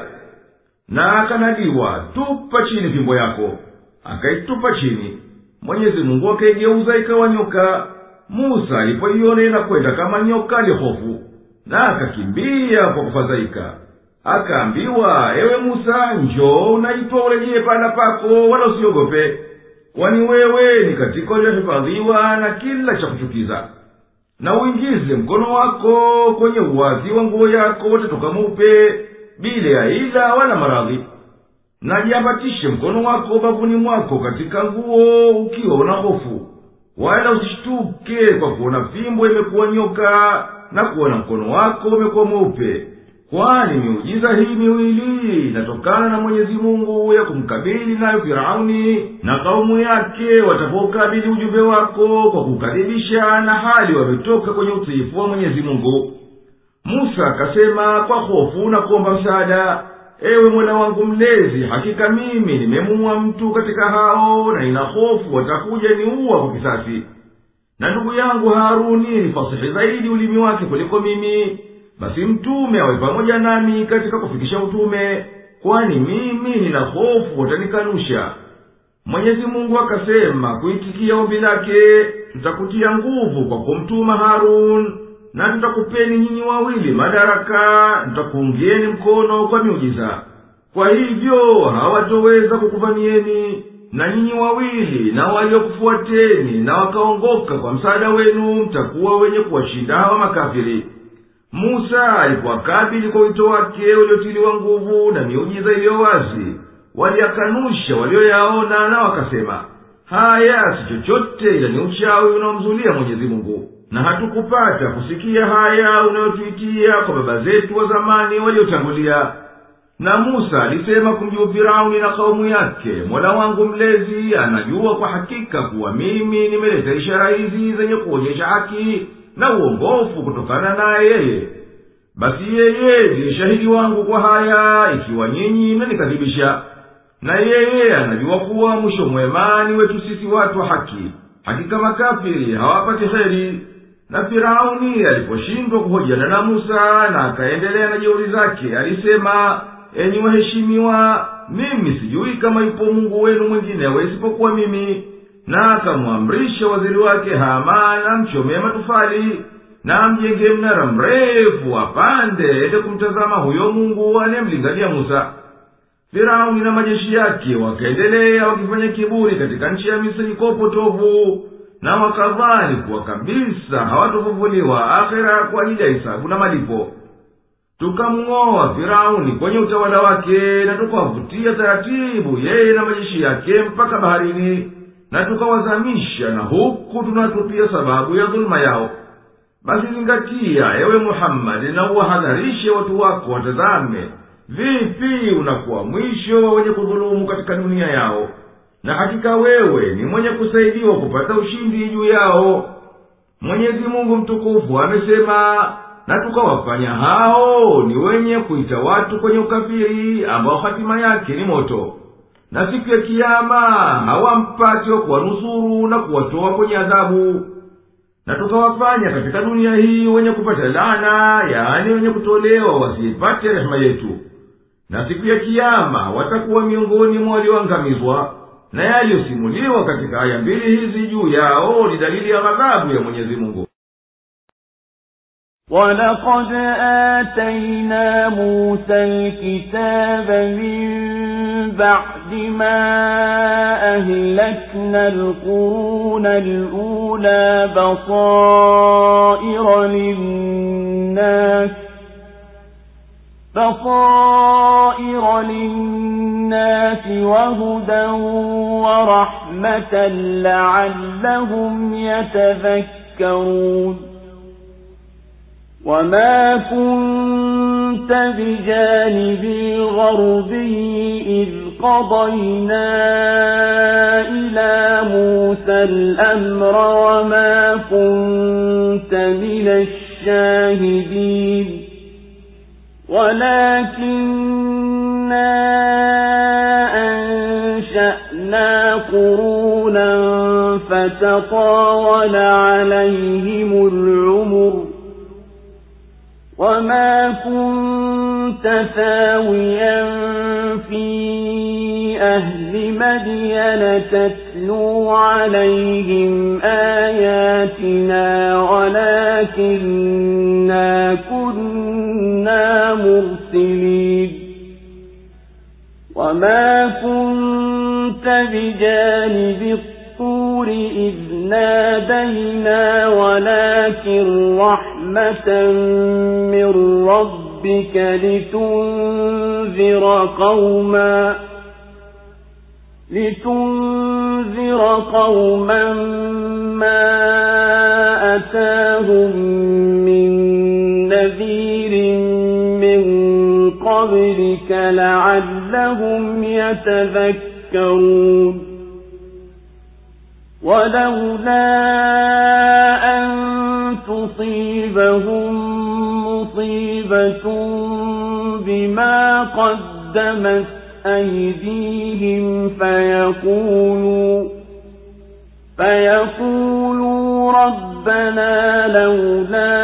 Na akanadiwa, tupa chini fimbo yako. Akaitupa chini. Mwenyezi Mungu akaigeuza ikawa nyoka. Musa alipoiona inakwenda kama nyoka alihofu, na akakimbia kwa kufadhaika. Akaambiwa, ewe Musa, njoo unaitwa urejee pahala pako, wala usiogope, kwani wewe ni katika waliohifadhiwa na kila cha kuchukiza. Na uingize mkono wako kwenye uwazi wa nguo yako, utatoka mweupe bila ya ila wala maradhi. Na jiambatishe mkono wako bavuni mwako katika nguo ukiwa una hofu, wala usishtuke kwa kuona fimbo imekuwa nyoka na kuona mkono wako umekuwa mweupe, kwani miujiza hii miwili inatokana na Mwenyezi Mungu ya kumkabili nayo Firauni na kaumu yake watapokabili ujumbe wako kwa kukadhibisha na hali wametoka kwenye utiifu wa Mwenyezi Mungu. Musa akasema kwa hofu na kuomba msaada, ewe Mola wangu mlezi, hakika mimi nimemuua mtu katika hao na ina hofu watakuja niua kwa kisasi. Na ndugu yangu Haruni ni fasihi zaidi ulimi wake kuliko mimi, basi mtume awe pamoja nami katika kufikisha utume, kwani mimi nina hofu watanikanusha. Mwenyezi Mungu akasema kuitikia ombi lake, tutakutia nguvu kwa kumtuma Harun, na tutakupeni nyinyi wawili madaraka, tutakuungieni mkono kwa miujiza. Kwa hivyo hawatoweza kukuvamieni, na nyinyi wawili na waliokufuateni na wakaongoka kwa msaada wenu mtakuwa wenye kuwashinda hawa makafiri. Musa alipowakabili kwa wito wake uliotiliwa nguvu na miujiza iliyo wazi, waliakanusha walioyaona na wakasema, haya si chochote ila ni uchawi unaomzulia Mwenyezi Mungu, na hatukupata kusikia haya unayotuitia kwa baba zetu wa zamani waliotangulia. Na Musa alisema kumjibu Firauni na kaumu yake, Mola wangu mlezi anajua kwa hakika kuwa mimi nimeleta ishara hizi zenye kuonyesha haki na uongofu kutokana naye yeye. Basi yeye ndiye shahidi wangu kwa haya, ikiwa nyinyi mmenikadhibisha. Na yeye anajua kuwa mwisho mwema ni wetu sisi watu wa haki. Hakika makafiri hawapati kheri. Na Firauni aliposhindwa kuhojiana na Musa na akaendelea na jeuri zake, alisema, enyi waheshimiwa, mimi sijui kama yupo Mungu wenu mwingine isipokuwa mimi. Na akamwamrisha waziri wake Haman amchomee matofali na amjenge mnara mrefu apande ende kumtazama huyo Mungu anemlingania Musa. Firauni na majeshi yake wakaendelea wakifanya kiburi katika nchi ya Misri kwa upotovu, na wakadhani kuwa kabisa hawatofufuliwa akhera kwa ajili ya hisabu na malipo. Tukamng'oa Firauni kwenye utawala wake na tukawavutia taratibu yeye na majeshi yake mpaka baharini, na tukawazamisha, na huku tunatupia sababu ya dhuluma yao. Basi zingatia ewe Muhammad, na uwahadharishe watu wako watazame vipi unakuwa mwisho wa wenye kudhulumu katika dunia yao, na hakika wewe ni mwenye kusaidiwa kupata ushindi juu yao. Mwenyezi Mungu mtukufu amesema, na tukawafanya hao ni wenye kuita watu kwenye ukafiri ambao hatima yake ni moto, na siku ya kiyama hawampati wa kuwanusuru na kuwatoa kwenye adhabu. Na tukawafanya katika dunia hii wenye kupata laana, yaani wenye kutolewa wasipate rehema yetu, na siku ya kiyama watakuwa miongoni mwa walioangamizwa. Na yaliyosimuliwa katika aya mbili hizi juu yao ni dalili ya ghadhabu ya Mwenyezi Mungu. وَلَقَدْ آتَيْنَا مُوسَى الْكِتَابَ مِنْ بعد ما أهلكنا القرون الأولى بصائر للناس بصائر للناس وهدى ورحمة لعلهم يتذكرون وما كنت بجانب الغربي إذ قضينا إلى موسى الأمر وما كنت من الشاهدين ولكننا أنشأنا قرونا فتطاول عليهم العمر وما كنت ثاويا في أهل مدين تتلو عليهم آياتنا ولكننا كنا مرسلين وما كنت بجانب الطور إذ نادينا ولكن رحمة من ربك لتنذر قوما لتنذر قوما ما أتاهم من نذير من قبلك لعلهم يتذكرون ولولا أن تصيبهم مصيبة بما قدمت أيديهم فيقولوا فيقولوا ربنا لولا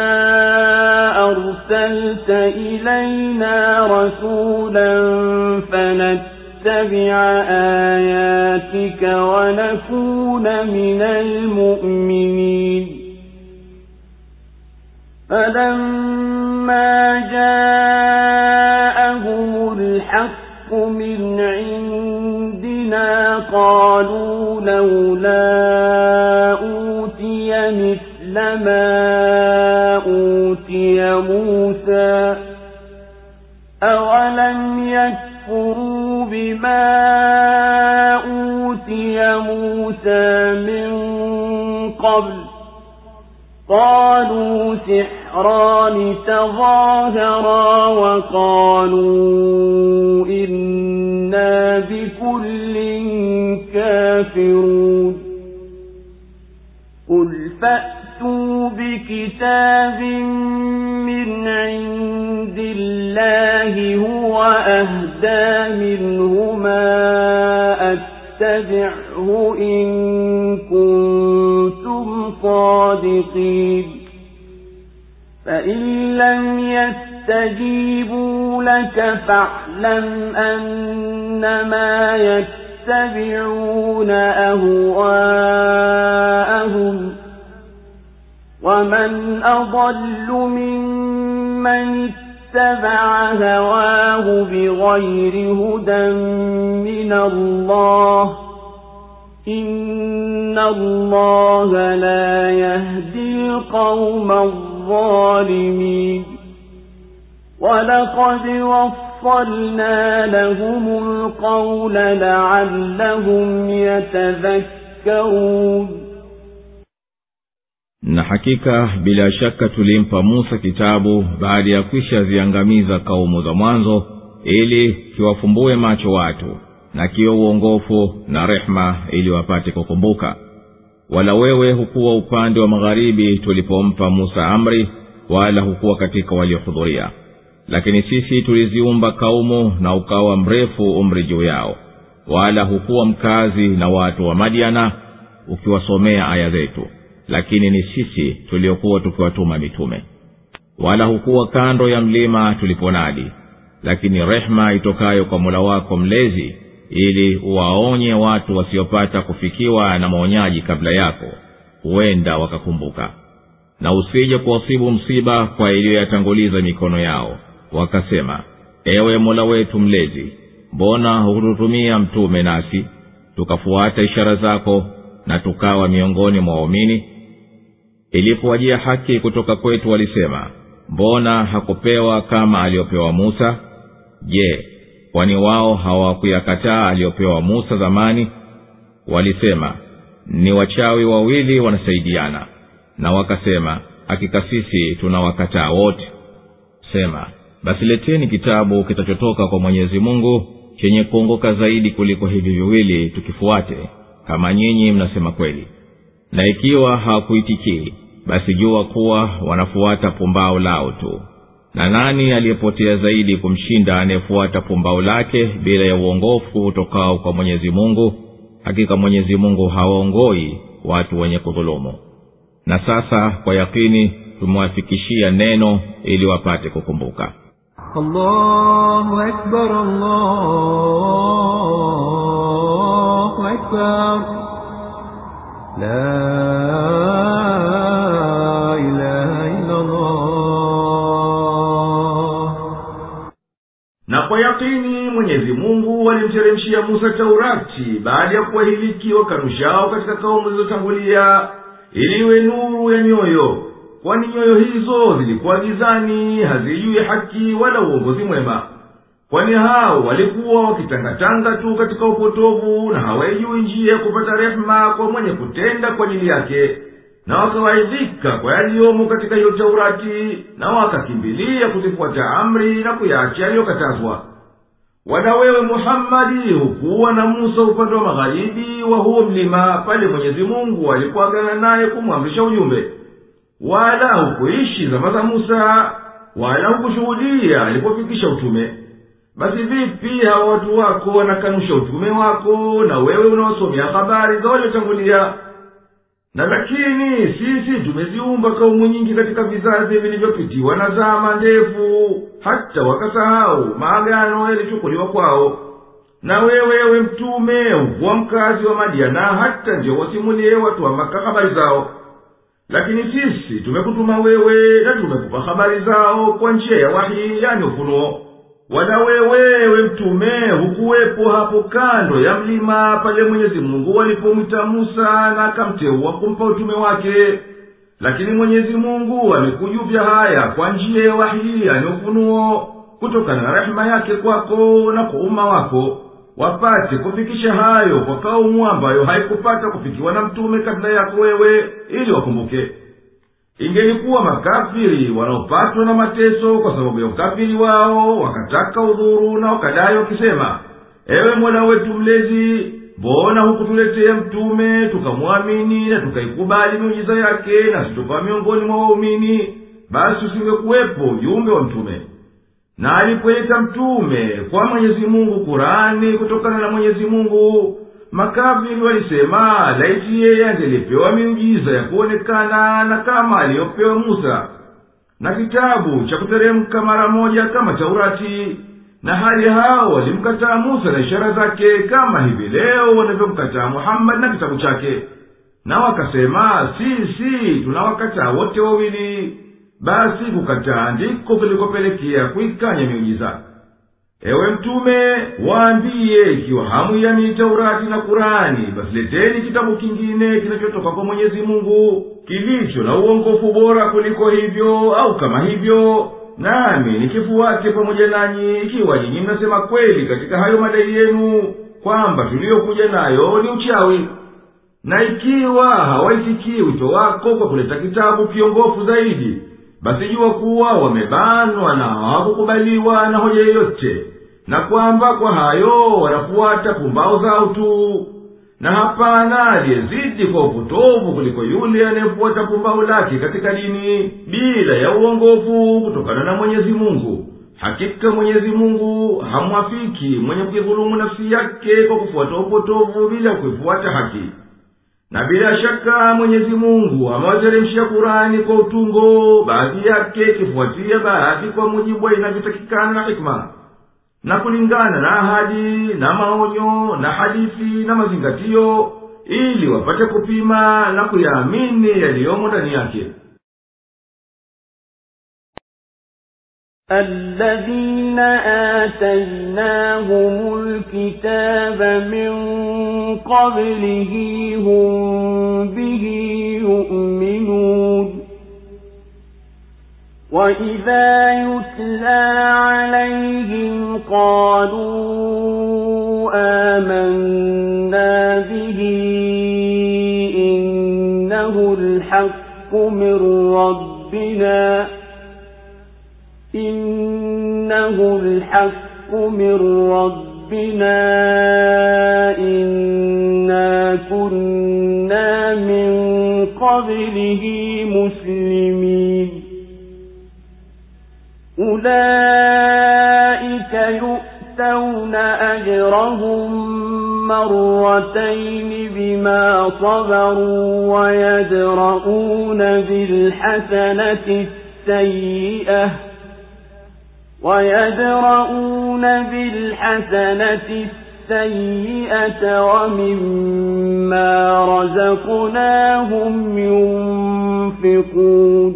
أرسلت إلينا رسولا فنتبع آياتك ونكون من المؤمنين فلما جاءهم الحق من عندنا قالوا لولا أوتي مثل ما أوتي موسى أولم يكفروا بما أوتي موسى من قبل قالوا سحران تظاهرا وقالوا إنا بكل كافرون قل فأتوا بكتاب من عند الله هو أهدى منهما أتبعه إن كنتم صادقين فإن لم يستجيبوا لك فاعلم أنما يتبعون أهواءهم ومن أضل ممن اتبع هواه بغير هدى من الله إن الله لا يهدي القوم الظالمين ولقد وصلنا لهم القول لعلهم يتذكرون na hakika bila shaka tulimpa Musa kitabu baada ya kwisha ziangamiza kaumu za mwanzo ili kiwafumbue macho watu na kiwe uongofu na rehma ili wapate kukumbuka. Wala wewe hukuwa upande wa magharibi tulipompa Musa amri, wala hukuwa katika waliohudhuria, lakini sisi tuliziumba kaumu na ukawa mrefu umri juu yao. Wala hukuwa mkazi na watu wa Madiana ukiwasomea aya zetu, lakini ni sisi tuliokuwa tukiwatuma mitume. Wala hukuwa kando ya mlima tuliponadi, lakini rehma itokayo kwa Mola wako mlezi ili uwaonye watu wasiopata kufikiwa na maonyaji kabla yako, huenda wakakumbuka. Na usije kuwasibu msiba kwa iliyoyatanguliza mikono yao, wakasema, ewe Mola wetu mlezi, mbona hukututumia mtume nasi tukafuata ishara zako na tukawa miongoni mwa waumini? Ilipowajia haki kutoka kwetu walisema, mbona hakupewa kama aliyopewa Musa? Je, kwani wao hawakuyakataa aliyopewa Musa zamani? Walisema, ni wachawi wawili wanasaidiana. Na wakasema, hakika sisi tunawakataa wote. Sema, basi leteni kitabu kitachotoka kwa Mwenyezi Mungu chenye kuongoka zaidi kuliko hivi viwili tukifuate, kama nyinyi mnasema kweli. Na ikiwa hawakuitikii, basi jua kuwa wanafuata pumbao lao tu. Na nani aliyepotea zaidi kumshinda anayefuata pumbao lake bila ya uongofu utokao kwa Mwenyezi Mungu? Hakika Mwenyezi Mungu hawaongoi watu wenye kudhulumu. Na sasa kwa yakini tumewafikishia neno ili wapate kukumbuka. Allahu Akbar, Allahu Akbar, la ilaha illa Allah. Na kwa yakini Mwenyezi Mungu alimteremshia Musa Taurati baada ya kuwahiliki wakanushao katika kaumu zilizotangulia, ili iwe nuru ya nyoyo, kwani nyoyo hizo zilikuwa gizani, hazijui haki wala uongozi mwema. Kwani hao walikuwa wakitangatanga tu katika upotovu na hawajui njia ya kupata rehema kwa mwenye kutenda kwa ajili yake, na wakawaidhika kwa yaliyomo katika hiyo Taurati, na wakakimbilia kuzifuata amri na kuyaacha yaliyokatazwa. Wala wewe Muhammadi hukuwa na Musa upande wa magharibi wa huo mlima pale Mwenyezi Mungu alipoagana naye kumwamrisha ujumbe, wala hukuishi zama za Musa, wala hukushuhudia alipofikisha utume. Basi vipi hawa watu wako wanakanusha utume wako, na wewe unaosomea habari za waliotangulia? Na lakini sisi tumeziumba kaumu nyingi katika vizazi vilivyopitiwa na zama ndefu, hata wakasahau maagano yalichukuliwa kwao. Na wewe we mtume ukuwa mkazi wa Madiana, hata ndio wasimulie watu wa Maka habari zao. Lakini sisi tumekutuma wewe na tumekupa habari zao kwa njia ya wahi, yani ufunuo. Wala wewe we mtume hukuwepo hapo kando ya mlima pale Mwenyezi Mungu alipomwita Musa na akamteua kumpa utume wake. Lakini Mwenyezi Mungu amekujuvya haya kwa njia ya wahi, yani ufunuo, kutokana na rehema yake kwako na kwa umma wako, wapate kufikisha hayo kwa kaumu ambayo haikupata kufikiwa na mtume kabla yako wewe, ili wakumbuke. Ingelikuwa makafiri wanaopatwa na mateso kwa sababu ya ukafiri wao, wakataka udhuru na wakadai wakisema, ewe Mola wetu mlezi, mbona hukutuletea mtume tukamwamini na tukaikubali miujiza yake na situka miongoni mwa waumini? Basi usingekuwepo ujumbe wa mtume. Na alipoita mtume kwa Mwenyezi Mungu Qur'ani kutokana na Mwenyezi Mungu, makafiri walisema, laiti yeye angelipewa miujiza ya kuonekana na kama aliyopewa Musa, na kitabu cha kuteremka mara moja kama Taurati. Na hali hao walimkataa Musa na ishara zake kama hivi leo wanavyomkataa Muhammad na kitabu chake. Na wakasema, sisi tunawakataa wote wawili. Basi kukataa ndiko kulikopelekea kuikanya miujiza. Ewe mtume, waambie, ikiwa hamuiamini Taurati na Kurani, basi leteni kitabu kingine kinachotoka kwa Mwenyezi Mungu, kilicho na uongofu bora kuliko hivyo au kama hivyo, nami nikifuate pamoja nanyi, ikiwa nyinyi mnasema kweli katika hayo madai yenu kwamba tuliyokuja nayo ni uchawi. Na ikiwa hawaitikii wito wako kwa kuleta kitabu kiongofu zaidi, basi jua kuwa wamebanwa na hawakukubaliwa na hoja yoyote, na kwamba kwa hayo wanafuata pumbao zao tu. Na hapana aliyezidi kwa upotovu kuliko yule anayefuata pumbao lake katika dini bila ya uongofu kutokana na Mwenyezi Mungu. Hakika Mwenyezi Mungu hamwafiki mwenye kudhulumu nafsi yake kwa kufuata upotovu bila kuifuata haki. Na bila shaka Mwenyezi Mungu amewateremshia Qur'ani kwa utungo, baadhi yake kifuatia baadhi kwa mujibu wa inavyotakikana na hikma, na kulingana na ahadi na maonyo na hadithi na mazingatio, ili wapate kupima na kuyaamini yaliyomo ndani yake. الذين آتيناهم الكتاب من قبله هم به يؤمنون وإذا يتلى عليهم قالوا آمنا به إنه الحق من ربنا إنه الحق من ربنا إنا كنا من قبله مسلمين أولئك يؤتون أجرهم مرتين بما صبروا ويدرؤون بالحسنة السيئة ويدرؤون بالحسنة السيئة ومما رزقناهم ينفقون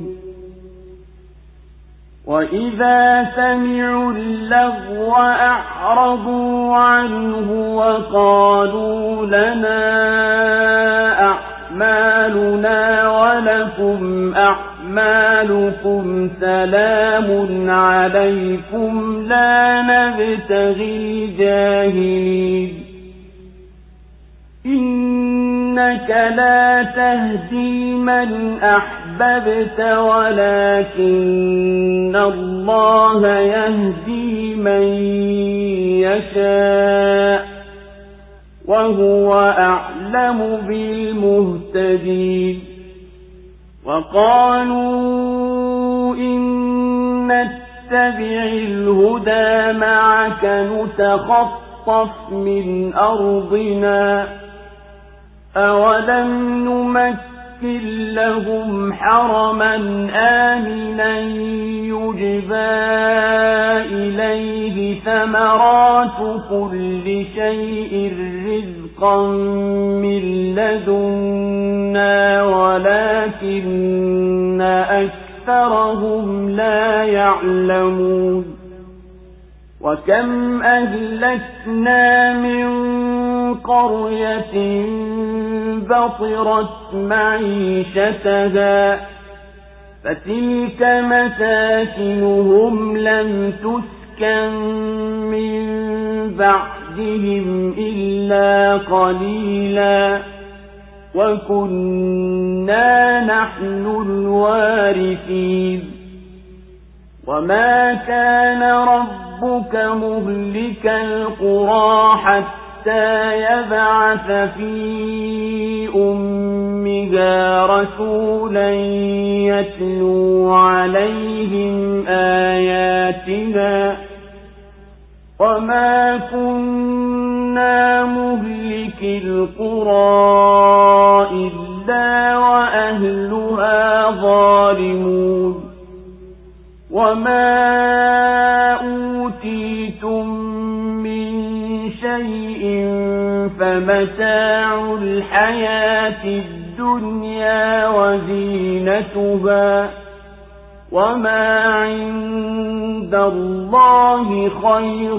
وإذا سمعوا اللغو أعرضوا عنه وقالوا لنا أعمالنا ولكم أعمالكم سلام عليكم لا نبتغي الجاهلين إنك لا تهدي من أحببت ولكن الله يهدي من يشاء وهو أعلم بالمهتدين وقالوا إن نتبع الهدى معك نتخطف من أرضنا أولم نمكن لهم حرما آمنا يجبى إليه ثمرات كل شيء رزقا من لدنا ولكن أكثرهم لا يعلمون وكم أهلكنا من قرية بطرت معيشتها فتلك مساكنهم لم تسكن من بعدهم إلا قليلا وكنا نحن الوارثين وما كان ربك مهلك القرى حتى يبعث في أمها رسولا يتلو عليهم آياتنا وما كنا مهلك القرى إلا وأهلها ظالمون وما أوتيتم من شيء فمتاع الحياة الدنيا وزينتها وما عند الله خير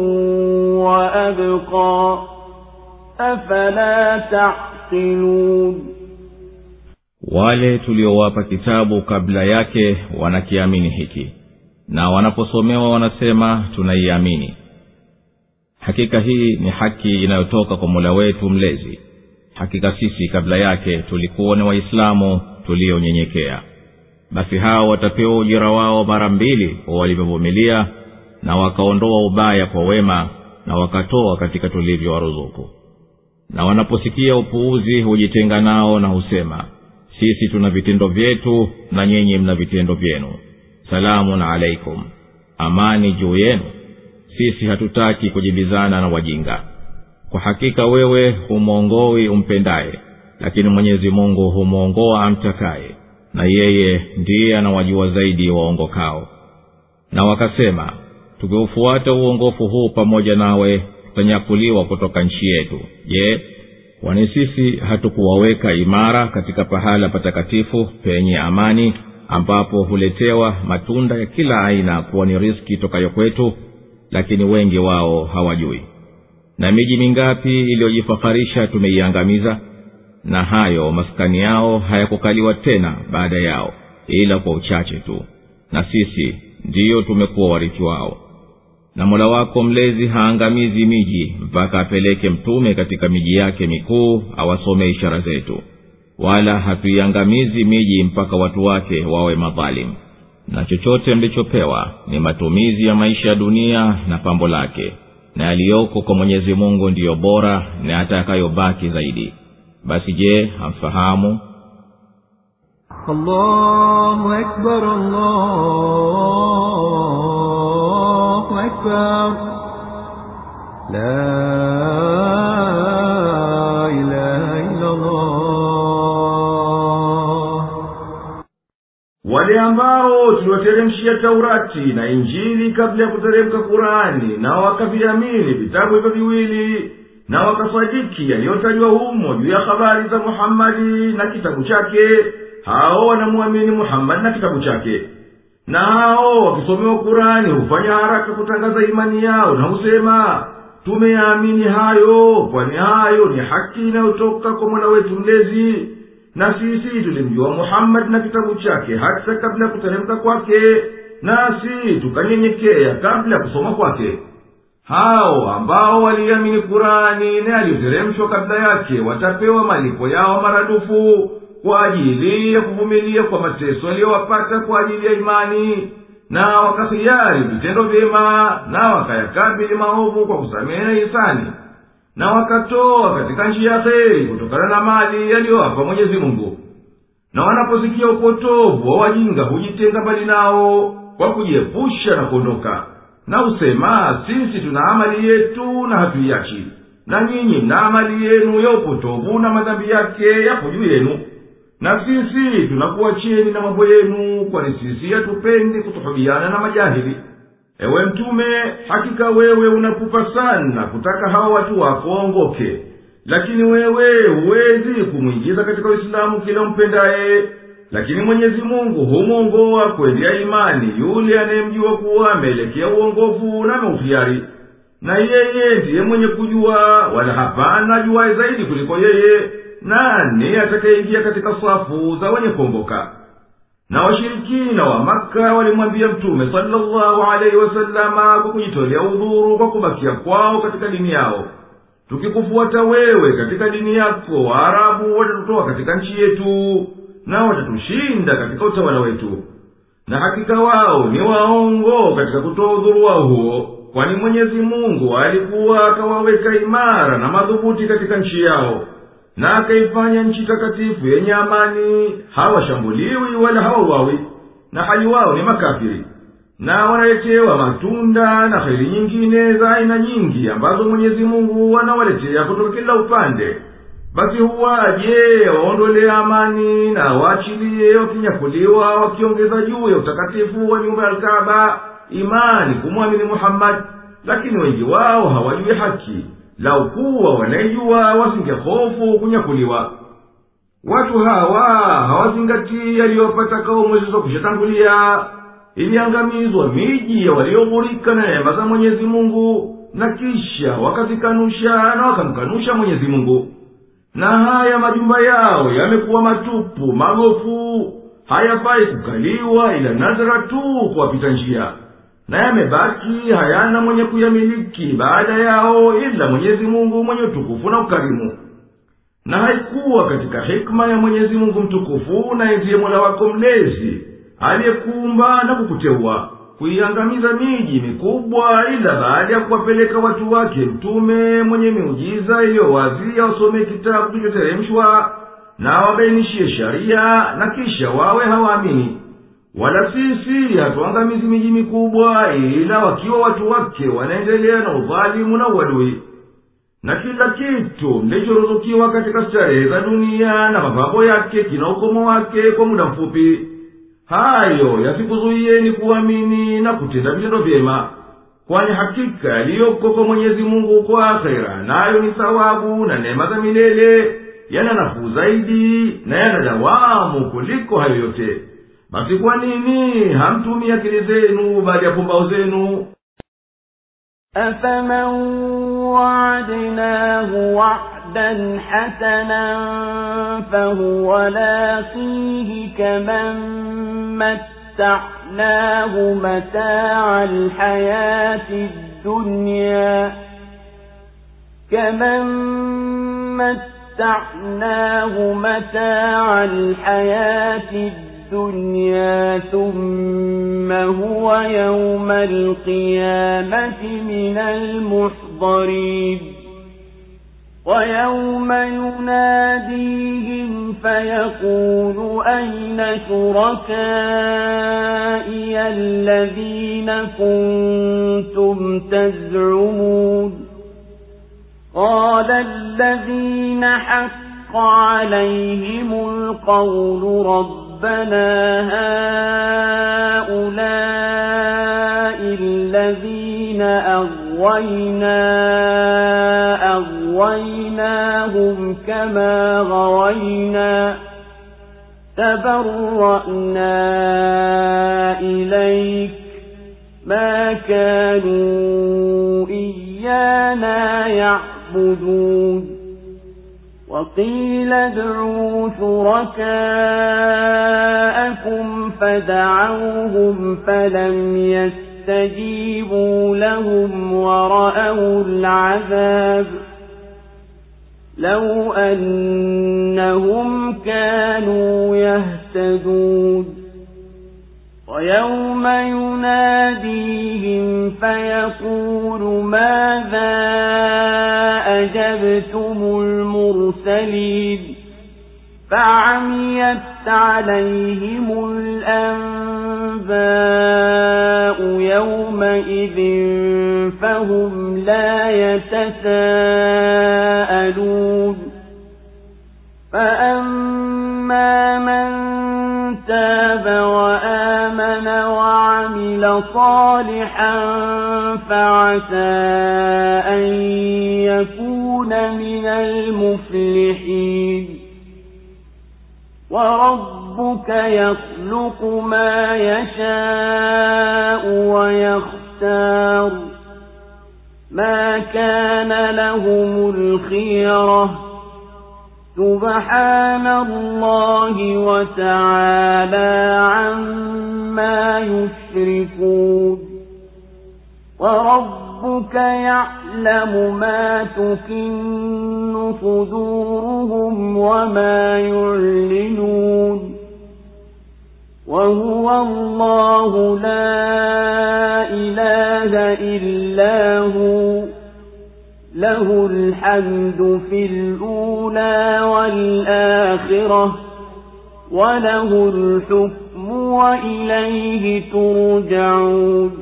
وأبقى أفلا تعقلون wale tuliowapa kitabu kabla yake wanakiamini hiki na wanaposomewa wanasema tunaiamini. Hakika hii ni haki inayotoka kwa Mola wetu mlezi. Hakika sisi kabla yake tulikuwa ni waislamu tulionyenyekea. Basi hao watapewa ujira wao mara mbili kwa walivyovumilia na wakaondoa ubaya kwa wema na wakatoa katika tulivyowaruzuku. Na wanaposikia upuuzi hujitenga nao na husema, sisi tuna vitendo vyetu na nyinyi mna vitendo vyenu. Salamun alaikum, amani juu yenu. Sisi hatutaki kujibizana na wajinga. Kwa hakika wewe humuongoi umpendaye, lakini Mwenyezi Mungu humuongoa amtakaye, na yeye ndiye anawajua zaidi waongokao. Na wakasema, tukeufuata uongofu huu pamoja nawe tutanyakuliwa kutoka nchi yetu. Je, kwani sisi hatukuwaweka imara katika pahala patakatifu penye amani ambapo huletewa matunda ya kila aina kuwa ni riziki tokayo kwetu, lakini wengi wao hawajui. Na miji mingapi iliyojifaharisha tumeiangamiza, na hayo maskani yao hayakukaliwa tena baada yao ila kwa uchache tu, na sisi ndiyo tumekuwa warithi wao. Na Mola wako mlezi haangamizi miji mpaka apeleke mtume katika miji yake mikuu awasome ishara zetu, wala hatuiangamizi miji mpaka watu wake wawe madhalimu. Na chochote mlichopewa ni matumizi ya maisha ya dunia na pambo lake, na yaliyoko kwa Mwenyezi Mungu ndiyo bora na atakayobaki zaidi. Basi je, hamfahamu? Allahu Akbar, Allahu Akbar, la ilaha illa Allah. Wale ambao tuliwateremshia Taurati na Injili kabla ya kuteremka Qur'ani, na wakaviamini vitabu hivyo viwili, na wakasadiki yaliyotajwa humo juu ya habari za Muhammadi na kitabu chake, hao wanamuamini Muhammad na kitabu chake. Na hao wakisomewa Qur'ani hufanya haraka kutangaza imani yao na husema, tumeamini hayo, kwani hayo ni haki inayotoka kwa Mola wetu mlezi, na sisi tulimjua Muhammad na kitabu chake hata kabla ya kuteremka kwake, nasi tukanyenyekea kabla ya kusoma kwake. Hao ambao waliamini Qur'ani na yaliyoteremshwa kabla yake watapewa malipo yao maradufu kwa ajili ya kuvumilia kwa mateso aliyowapata kwa ajili ya imani, na wakahiari vitendo vyema, na wakayakabili maovu kwa kusamehe na ihsani, na wakatoa katika njia ya kheri kutokana na mali aliyowapa Mwenyezi Mungu. Na wanaposikia upotovu wa wajinga hujitenga mbali nao kwa kujiepusha na kuondoka, na usema, sisi tuna amali yetu na hatuiachi, na nyinyi mna amali yenu ya upotovu na madhambi yake yapo juu yenu, na sisi tunakuachieni na mambo yenu, kwani sisi hatupendi kutuhubiana na majahili. Ewe Mtume, hakika wewe unapupa sana kutaka hawa watu wako waongoke, lakini wewe huwezi kumwingiza katika Uislamu kila mpendaye. Lakini Mwenyezi Mungu humuongoa kwendea imani yule anayemjua kuwa ameelekea uongofu na mauhiari, na yeye ndiye mwenye kujua, wala hapana ajuaye zaidi kuliko yeye. Nani atakayeingia katika safu za wenye kuongoka? Na washirikina wa Makka walimwambia Mtume sallallahu alaihi wasallama kwa kujitolea udhuru kwa kubakia kwao katika dini yao, tukikufuata wewe katika dini yako, Waarabu watatutoa katika nchi yetu na watatushinda katika utawala wetu. Na hakika wao ni waongo katika kutoa udhuru wao huo, kwani Mwenyezi Mungu alikuwa akawaweka imara na madhubuti katika nchi yao, na akaifanya nchi takatifu yenye amani, hawashambuliwi wala hawauawi, na hali wao ni makafiri. Na wanaletewa matunda na kheri nyingine za aina nyingi ambazo Mwenyezi Mungu anawaletea kutoka kila upande. Basi huwaje waondolee amani na waachilie wakinyakuliwa, wakiongeza juu ya utakatifu wa nyumba ya Al-Kaaba imani kumwamini Muhammad, lakini wengi wao hawajui haki. Lau kuwa wanaijua wasingehofu kunyakuliwa. Watu hawa hawazingatii yaliyowapata kaumu zilizokushatangulia. Iliangamizwa miji ya walioghurika na neema za Mwenyezi Mungu, na kisha wakazikanusha na wakamkanusha Mwenyezi Mungu. Na haya majumba yao yamekuwa matupu, magofu, hayafai kukaliwa ila nadhara tu kwa wapita njia, na yamebaki hayana mwenye kuyamiliki baada yao ila Mwenyezi Mungu mwenye utukufu na ukarimu. Na haikuwa katika hikma ya Mwenyezi Mungu mtukufu na ndiye Mola wako mlezi aliyekuumba na kukuteua kuiangamiza miji mikubwa ila baada ya kuwapeleka watu wake mtume mwenye miujiza iliyo wazi wasome kitabu kilichoteremshwa na wabainishie sharia, na kisha wawe hawaamini. Wala sisi hatuangamizi miji mikubwa ila wakiwa watu wake wanaendelea na udhalimu na uadui. Na kila kitu mlichoruzukiwa katika starehe za dunia na mapambo yake kina ukomo wake kwa muda mfupi. Hayo yasikuzuieni kuamini na kutenda vitendo vyema, kwani hakika yaliyoko kwa Mwenyezi Mungu kwa akhera nayo ni thawabu na neema za milele, yana nafuu zaidi na yana dawamu kuliko hayo yote. basi kwa nini hamtumia akili zenu baada ya pumbao zenu? أفمن وعدناه وعدا حسنا فهو لاقيه كمن متعناه متاع الحياة الدنيا كمن متعناه متاع الحياة الدنيا الدنيا ثم هو يوم القيامة من المحضرين ويوم يناديهم فيقول أين شركائي الذين كنتم تزعمون قال الذين حق عليهم القول رب ربنا هؤلاء الذين أغوينا أغويناهم كما غوينا تبرأنا إليك ما كانوا إيانا يعبدون وقيل ادعوا شركاءكم فدعوهم فلم يستجيبوا لهم ورأوا العذاب لو أنهم كانوا يهتدون ويوم يناديهم فيقول ماذا أجبتم المرسلين فعميت عليهم الأنباء يومئذ فهم لا يتساءلون فأما من تاب وآمن وعمل صالحا فعسى أن يكون من المفلحين وربك يخلق ما يشاء ويختار ما كان لهم الخيرة سبحان الله وتعالى عما يشركون وربك يعلم ما تكن صدورهم وما يعلنون وهو الله لا إله إلا هو له الحمد في الأولى والآخرة وله الحكم وإليه ترجعون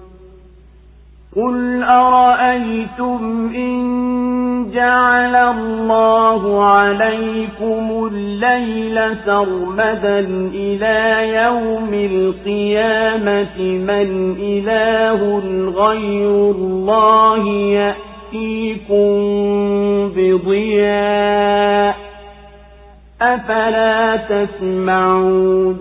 قل أرأيتم إن جعل الله عليكم الليل سرمدا إلى يوم القيامة من إله غير الله يأتيكم بضياء أفلا تسمعون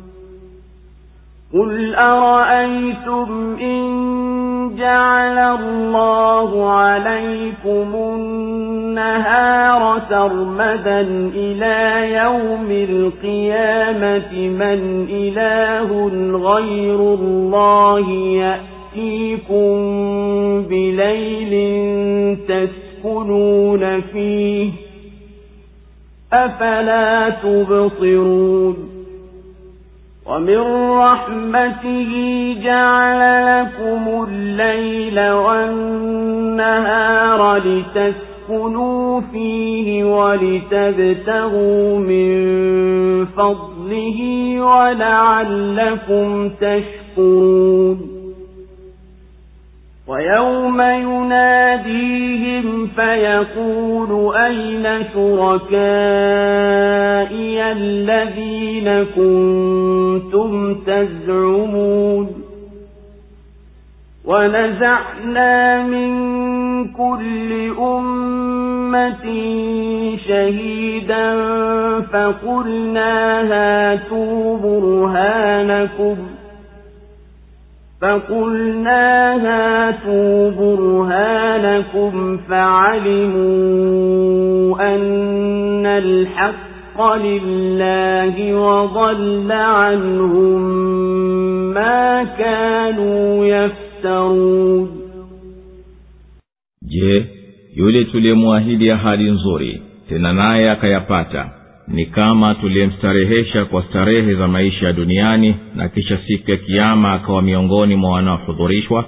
قل أرأيتم إن جعل الله عليكم النهار سرمدا إلى يوم القيامة من إله غير الله يأتيكم بليل تسكنون فيه أفلا تبصرون ومن رحمته جعل لكم الليل والنهار لتسكنوا فيه ولتبتغوا من فضله ولعلكم تشكرون ويوم يناديهم فيقول أين شركائي الذين كنتم تزعمون ونزعنا من كل أمة أمة شهيدا فقلنا هاتوا برهانكم فقلنا هاتوا برهانكم فعلموا أن الحق لله وضل عنهم ما كانوا يفترون. Je, yule tuliyemwahidi ahadi nzuri tena naye akayapata ni kama tuliyemstarehesha kwa starehe za maisha ya duniani, na kisha siku ya kiyama akawa miongoni mwa wanaohudhurishwa?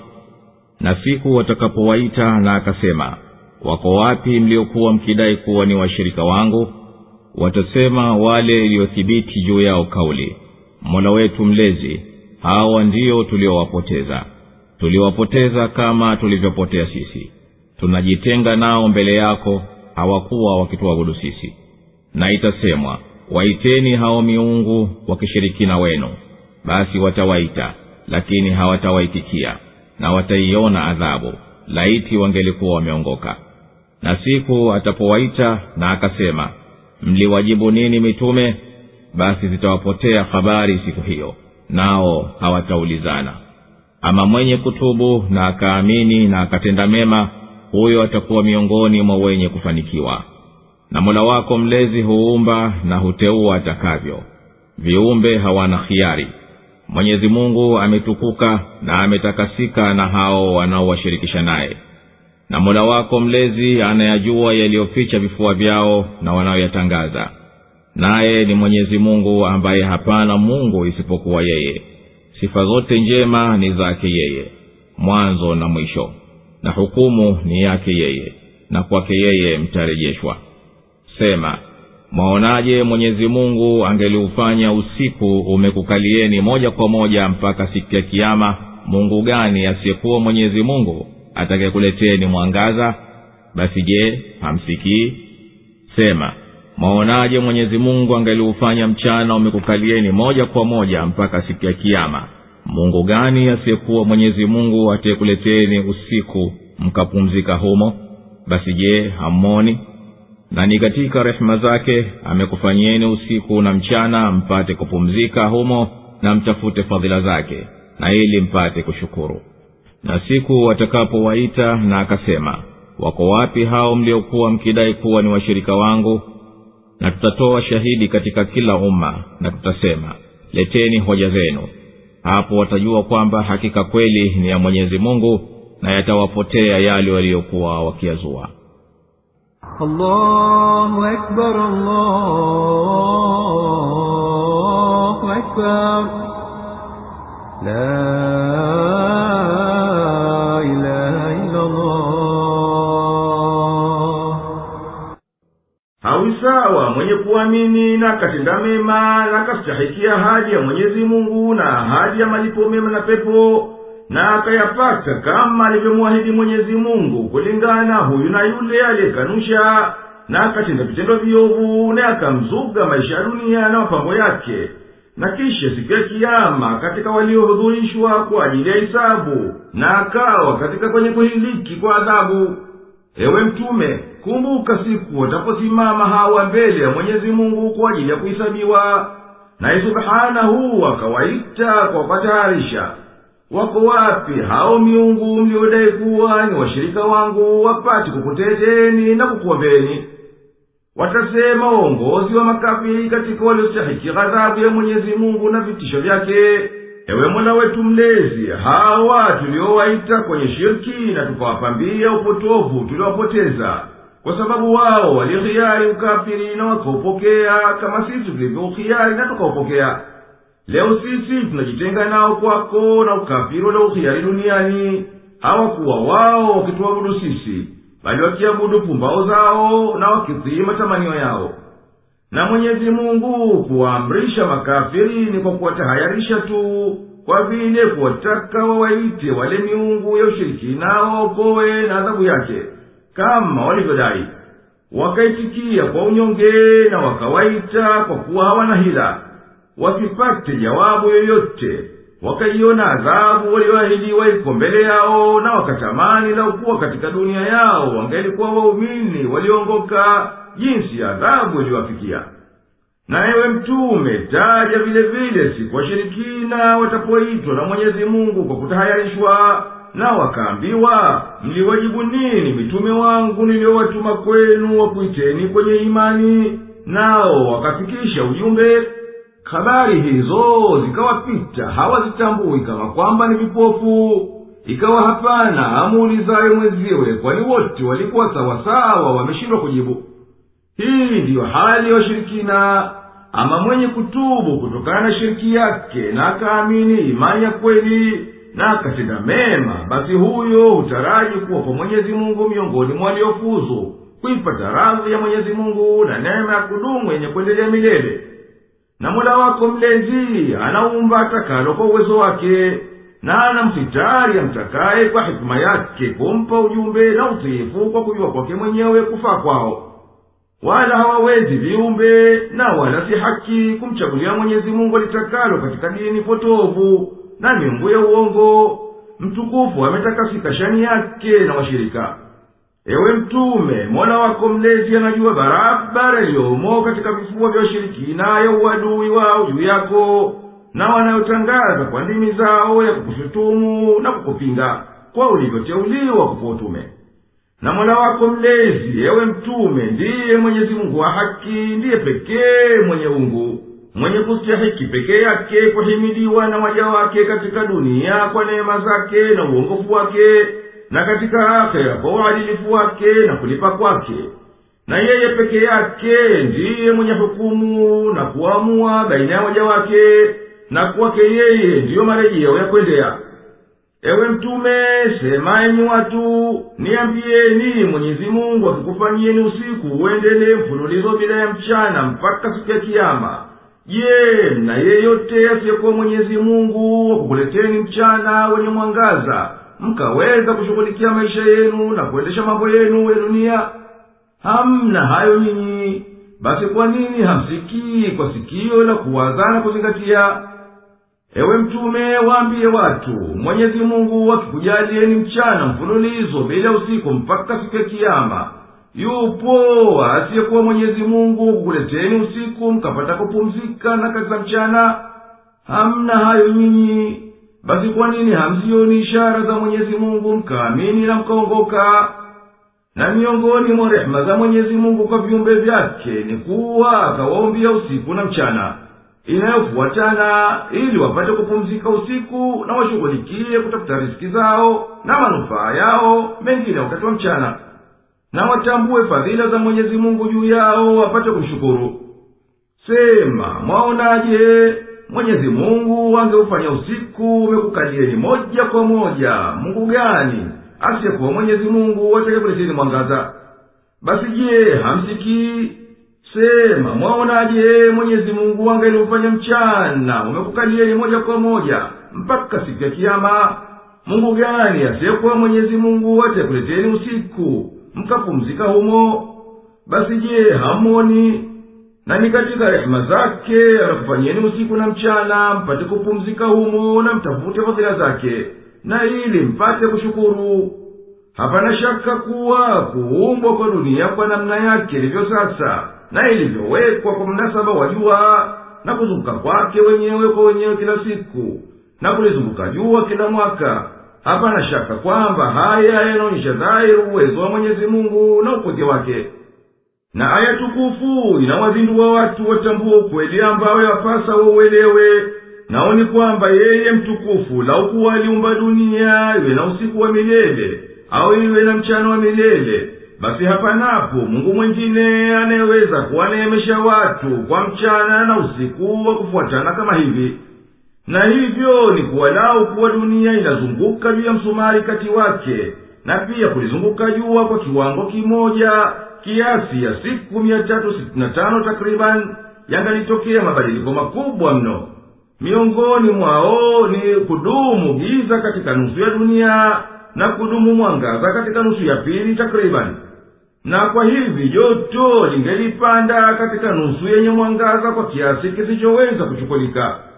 Na siku watakapowaita na akasema, wako wapi mliokuwa mkidai kuwa ni washirika wangu? Watasema wale iliyothibiti juu yao kauli, Mola wetu mlezi, hawa ndio tuliowapoteza. Tuliwapoteza kama tulivyopotea sisi. Tunajitenga nao mbele yako, hawakuwa wakituabudu sisi. Na itasemwa, waiteni hao miungu wakishirikina wenu. Basi watawaita, lakini hawatawaitikia, na wataiona adhabu, laiti wangelikuwa wameongoka. Na siku atapowaita na akasema, mliwajibu nini mitume? Basi zitawapotea habari siku hiyo, nao hawataulizana. Ama mwenye kutubu na akaamini na akatenda mema, huyo atakuwa miongoni mwa wenye kufanikiwa. Na Mola wako mlezi huumba na huteua atakavyo. Viumbe hawana khiari. Mwenyezi Mungu ametukuka na ametakasika na hao wanaowashirikisha naye. Na Mola wako mlezi anayajua yaliyoficha vifua vyao na wanaoyatangaza. Naye ni Mwenyezi Mungu ambaye hapana Mungu isipokuwa yeye. Sifa zote njema ni zake yeye, mwanzo na mwisho. Na hukumu ni yake yeye, na kwake yeye mtarejeshwa. Sema, mwaonaje Mwenyezi Mungu angeliufanya usiku umekukalieni moja kwa moja mpaka siku ya kiyama? Mungu gani asiyekuwa Mwenyezi Mungu atakayekuleteni mwangaza? Basi je, hamsikii? Sema, mwaonaje Mwenyezi Mungu angeliufanya mchana umekukalieni moja kwa moja mpaka siku ya kiyama? Mungu gani asiyekuwa Mwenyezi Mungu atakayekuleteni usiku mkapumzika humo? Basi je, hammoni? Na ni katika rehema zake amekufanyieni usiku na mchana mpate kupumzika humo, na mtafute fadhila zake, na ili mpate kushukuru. Na siku watakapowaita na akasema, wako wapi hao mliokuwa mkidai kuwa ni washirika wangu? Na tutatoa shahidi katika kila umma, na tutasema, leteni hoja zenu. Hapo watajua kwamba hakika kweli ni ya Mwenyezi Mungu, na yatawapotea yale waliokuwa wakiazua. Allahu Akbar, Allahu Akbar, la ilaha illa Allah. Hawi sawa mwenye kuamini na katenda mema na kastahikia ahadi ya Mwenyezi Mungu na ahadi ya malipo mema na pepo, na akayapata kama alivyomwahidi Mwenyezi Mungu, kulingana huyu na yule aliyekanusha na akatenda vitendo viovu na akamzuga maisha ya dunia na mapambo yake. Na kisha siku ya kiyama katika waliohudhurishwa kwa ajili ya hisabu, na akawa katika kwenye kuhiliki kwa adhabu. Ewe Mtume, kumbuka siku wataposimama hawa mbele ya Mwenyezi Mungu kwa ajili ya kuhisabiwa, na subhanahu akawaita kwa kutaharisha, wako wapi hao miungu mliodai kuwa ni washirika wangu wapate kukuteteni na kukuombeni? Watasema uongozi wa makafiri katika waliostahiki ghadhabu ya Mwenyezi Mungu na vitisho vyake, ewe Mola wetu mlezi, hawa tuliowaita kwenye shirki na tukawapambia upotovu tuliwapoteza, kwa sababu wao walighiari ukafiri na wakaupokea kama sisi tulivyokhiari na tukaupokea. Leo sisi tunajitenga nao kwako na ukafiri na ukhiari duniani. Hawakuwa wao wakituabudu sisi, bali wakiabudu pumbao zao na wakitii matamanio yao. Na Mwenyezi Mungu kuwaamrisha makafiri ni kwa kuwatahayarisha tu, kwa vile kuwataka wawaite wale miungu ya ushirikina waokoe na adhabu yake, kama walivyodai. Wakaitikia kwa unyonge na wakawaita kwa kuwa hawana hila. Wasipate jawabu yoyote, wakaiona adhabu walioahidiwa iko mbele yao, na wakatamani lau kuwa katika dunia yao wangelikuwa waumini waliongoka jinsi ya adhabu iliwafikia. Na ewe mtume, taja vile vile siku washirikina watapoitwa na Mwenyezi Mungu kwa kutahayarishwa, na wakaambiwa, mliwajibu nini mitume wangu niliowatuma kwenu wakuiteni kwenye imani? Nao wakafikisha ujumbe. Habari hizo zikawapita, hawazitambui kama kwamba ni vipofu. Ikawa hapana amuulizaye mwenziwe, kwani wote walikuwa sawasawa wameshindwa kujibu. Hii ndiyo hali ya washirikina. Ama mwenye kutubu kutokana na shiriki yake na akaamini imani ya kweli na akatenda mema, basi huyo hutaraji kuwa kwa Mwenyezi Mungu miongoni mwa waliofuzu kuipata radhi ya Mwenyezi Mungu na neema ya kudumu yenye kuendelea milele. Na Mola wako mlezi anaumba atakalo kwa uwezo wake, na anamsitari amtakaye kwa hikima yake kumpa ujumbe na utiifu kwa kujua kwake mwenyewe kufaa kwao. Wala hawawezi viumbe na wala si haki kumchagulia Mwenyezi Mungu alitakalo katika dini potovu na miungu ya uongo. Mtukufu ametakasika shani yake na washirika. Ewe mtume, Mola wako mlezi anajua barabara iliyomo katika vifua vya washirikina ya uadui wao juu yako, na wanayotangaza kwa ndimi zao ya kukushutumu na kukupinga kwa ulivyoteuliwa kwa utume. Na Mola wako mlezi, ewe mtume, ndiye Mwenyezi Mungu wa haki, ndiye pekee mwenye ungu, mwenye kustahiki pekee yake kuhimidiwa na waja wake katika dunia kwa neema zake na uongofu wake, na katika akhera kwa uadilifu wake na kulipa kwake. Na yeye pekee yake ndiye mwenye hukumu na kuamua baina ya waja wake, na kwake yeye ndiyo marejeo ya kwendea. Ewe mtume, sema enyi watu, niambieni, Mwenyezi Mungu akikufanyieni usiku uendelee mfululizo bila ya mchana mpaka siku ya kiyama, je, na yeyote asiyekuwa Mwenyezi Mungu wakukuleteni mchana wenye mwangaza mkaweza kushughulikia maisha yenu na kuendesha mambo yenu ya dunia? Hamna hayo nyinyi. Basi kwa nini hamsikii kwa sikio la kuwaza na kuzingatia? Ewe mtume, waambie watu, Mwenyezi Mungu akikujalieni mchana mfululizo bila usiku mpaka siku ya kiyama, yupo asiyekuwa Mwenyezi Mungu kukuleteni usiku mkapata kupumzika na kazi za mchana? Hamna hayo nyinyi. Basi kwa nini hamzioni ishara za Mwenyezi Mungu mkaamini na mkaongoka? Na miongoni mwa rehema za Mwenyezi Mungu kwa viumbe vyake ni kuwa akawaombia usiku na mchana inayofuatana, ili wapate kupumzika usiku na washughulikie kutafuta riziki zao na manufaa yao mengine wakati wa mchana, na watambue fadhila za Mwenyezi Mungu juu yao wapate kumshukuru. Sema, mwaonaje, Mwenyezi Mungu angeufanya usiku umekukalieni moja kwa moja, Mungu gani asiyekuwa Mwenyezi Mungu atakayekuleteni mwangaza? Basi je, hamsikii? Sema, mwaonaje, Mwenyezi Mungu angeliufanya mchana umekukalieni moja kwa moja mpaka siku ya kiyama, Mungu gani asiyekuwa Mwenyezi Mungu atakayekuleteni usiku mkapumzika humo? Basi je, hamoni? Na ni katika rehema zake anakufanyeni usiku na mchana mpate kupumzika humo na mtafute fadhila zake, na ili mpate kushukuru. Hapana shaka kuwa kuumbwa kwa dunia kwa namna yake ilivyo sasa na ilivyowekwa kwa mnasaba wa jua na kuzunguka kwake wenyewe kwa wenyewe kila siku na kulizunguka jua kila mwaka, hapana shaka kwamba haya yanaonyesha dhahiri uwezo wa Mwenyezi Mungu na upoje wake. Na aya tukufu inawazindua watu watambua ukweli ambao yapasa wauelewe, nao ni kwamba yeye mtukufu lau kuwa aliumba dunia iwe na usiku wa milele au iwe na mchana wa milele, basi hapanapo Mungu mwingine anayeweza kuwaneemesha watu kwa mchana na usiku wa kufuatana kama hivi. Na hivyo ni kuwa lau kuwa dunia inazunguka juu ya msumari kati wake, na pia kulizunguka jua kwa kiwango kimoja kiasi ya siku mia tatu sitini na tano takriban, yangalitokea mabadiliko makubwa mno. Miongoni mwao ni kudumu giza katika nusu ya dunia na kudumu mwangaza katika nusu ya pili takriban. Na kwa hivi joto lingelipanda katika nusu yenye mwangaza kwa kiasi kisichoweza kuchukulika,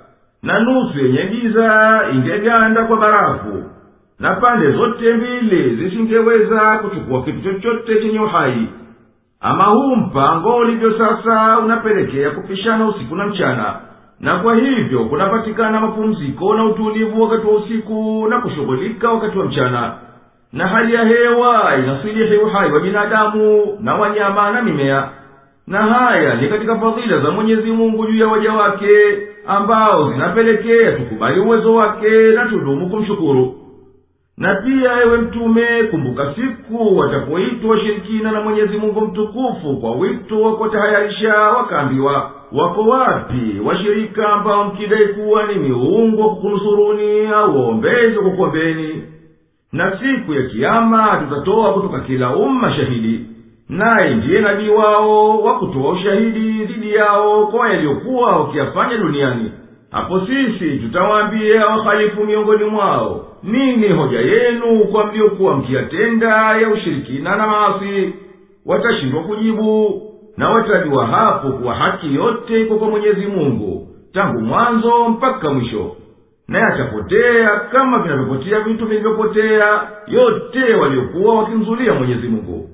na nusu yenye giza ingeganda kwa barafu, na pande zote mbili zisingeweza kuchukua kitu chochote chenye uhai. Ama huu mpango ulivyo sasa unapelekea kupishana usiku na mchana, na kwa hivyo kunapatikana mapumziko na utulivu wakati wa usiku na kushughulika wakati wa mchana. Na hali ya hewa inasilihi uhai wa binadamu na wanyama na mimea. Na haya ni katika fadhila za Mwenyezi Mungu juu ya waja wake, ambao zinapelekea tukubali uwezo wake na tudumu kumshukuru. Na pia ewe mtume, kumbuka siku watapoitwa washirikina na Mwenyezi Mungu mtukufu kwa wito wa kutahayarisha, wakaambiwa, wako wapi washirika ambao mkidai kuwa ni miungu wa kukunusuruni au waombezi wa kukuombeni? Na siku ya kiyama tutatoa kutoka kila umma shahidi, naye ndiye nabii wao wa kutoa ushahidi dhidi yao kwa yaliyokuwa wakiyafanya duniani. Hapo sisi tutawaambia wakhalifu miongoni mwao, nini hoja yenu kwa mliokuwa mkiyatenda ya ushirikina na maasi? Watashindwa kujibu, na watajua hapo kuwa haki yote iko kwa Mwenyezi Mungu tangu mwanzo mpaka mwisho, na yatapotea kama vinavyopotea vitu vilivyopotea yote waliokuwa wakimzulia Mwenyezi Mungu.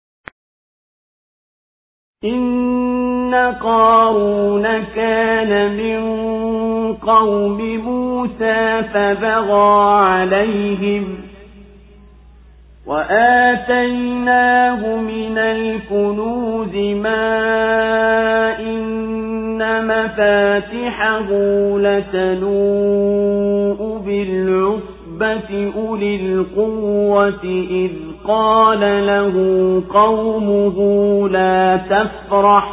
Inna Qaruna kana min qawmi Musa fabagha alayhim wa atainahu min al-kunuz ma inna mafatihahu latanu bil-usbati ulil quwwati idh qala lahu qawmuhu la tafrah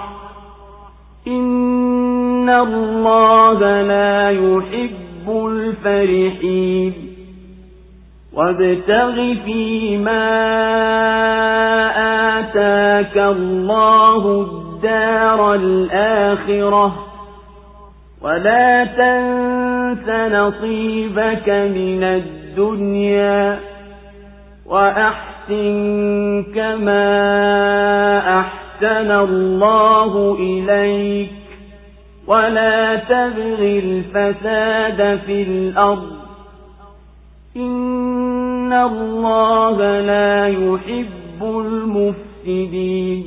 inna Allaha la yuhibbul farihin وابتغ فيما آتاك الله الدار الآخرة ولا تنس نصيبك من الدنيا وأحسن كما أحسن الله إليك ولا تبغ الفساد في الأرض إن الله لا يحب المفسدين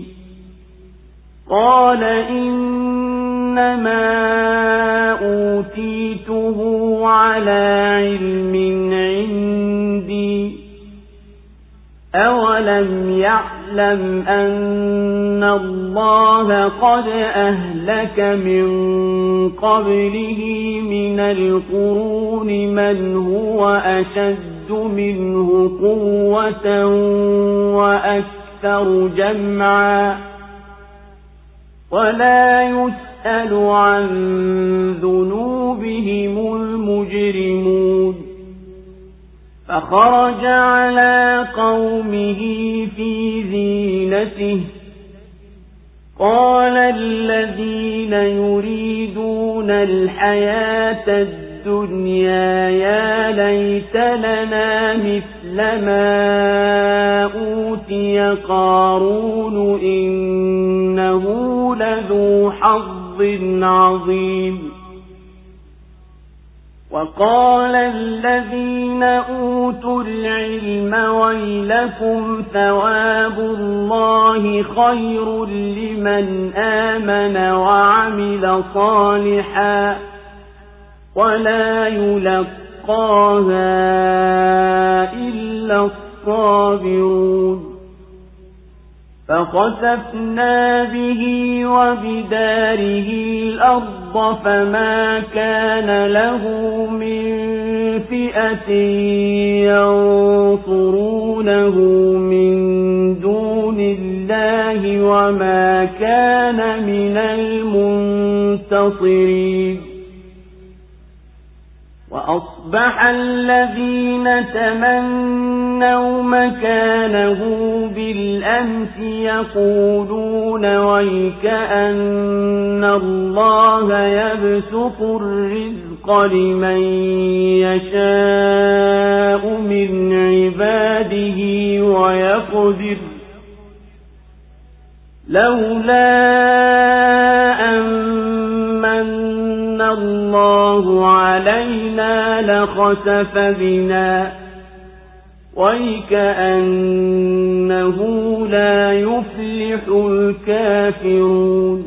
قال إنما أوتيته على علم عندي أولم يعلم أن الله قد أهلك من قبله من القرون من هو أشد منه قوة وأكثر جمعا ولا يسأل عن ذنوبهم المجرمون فخرج على قومه في زينته قال الذين يريدون الحياة الدنيا يا ليت لنا مثل ما أوتي قارون إنه لذو حظ عظيم وقال الذين أوتوا العلم ويلكم ثواب الله خير لمن آمن وعمل صالحا ولا يلقاها إلا الصابرون فخسفنا به وبداره الأرض فما كان له من فئة ينصرونه من دون الله وما كان من المنتصرين وأصبح الذين تمنوا مكانه بالأمس يقولون ويكأن الله يبسط الرزق لمن يشاء من عباده ويقدر لولا أن من الله علينا لخسف بنا وَيْكَأَنَّهُ لَا يُفْلِحُ الْكَافِرُونَ.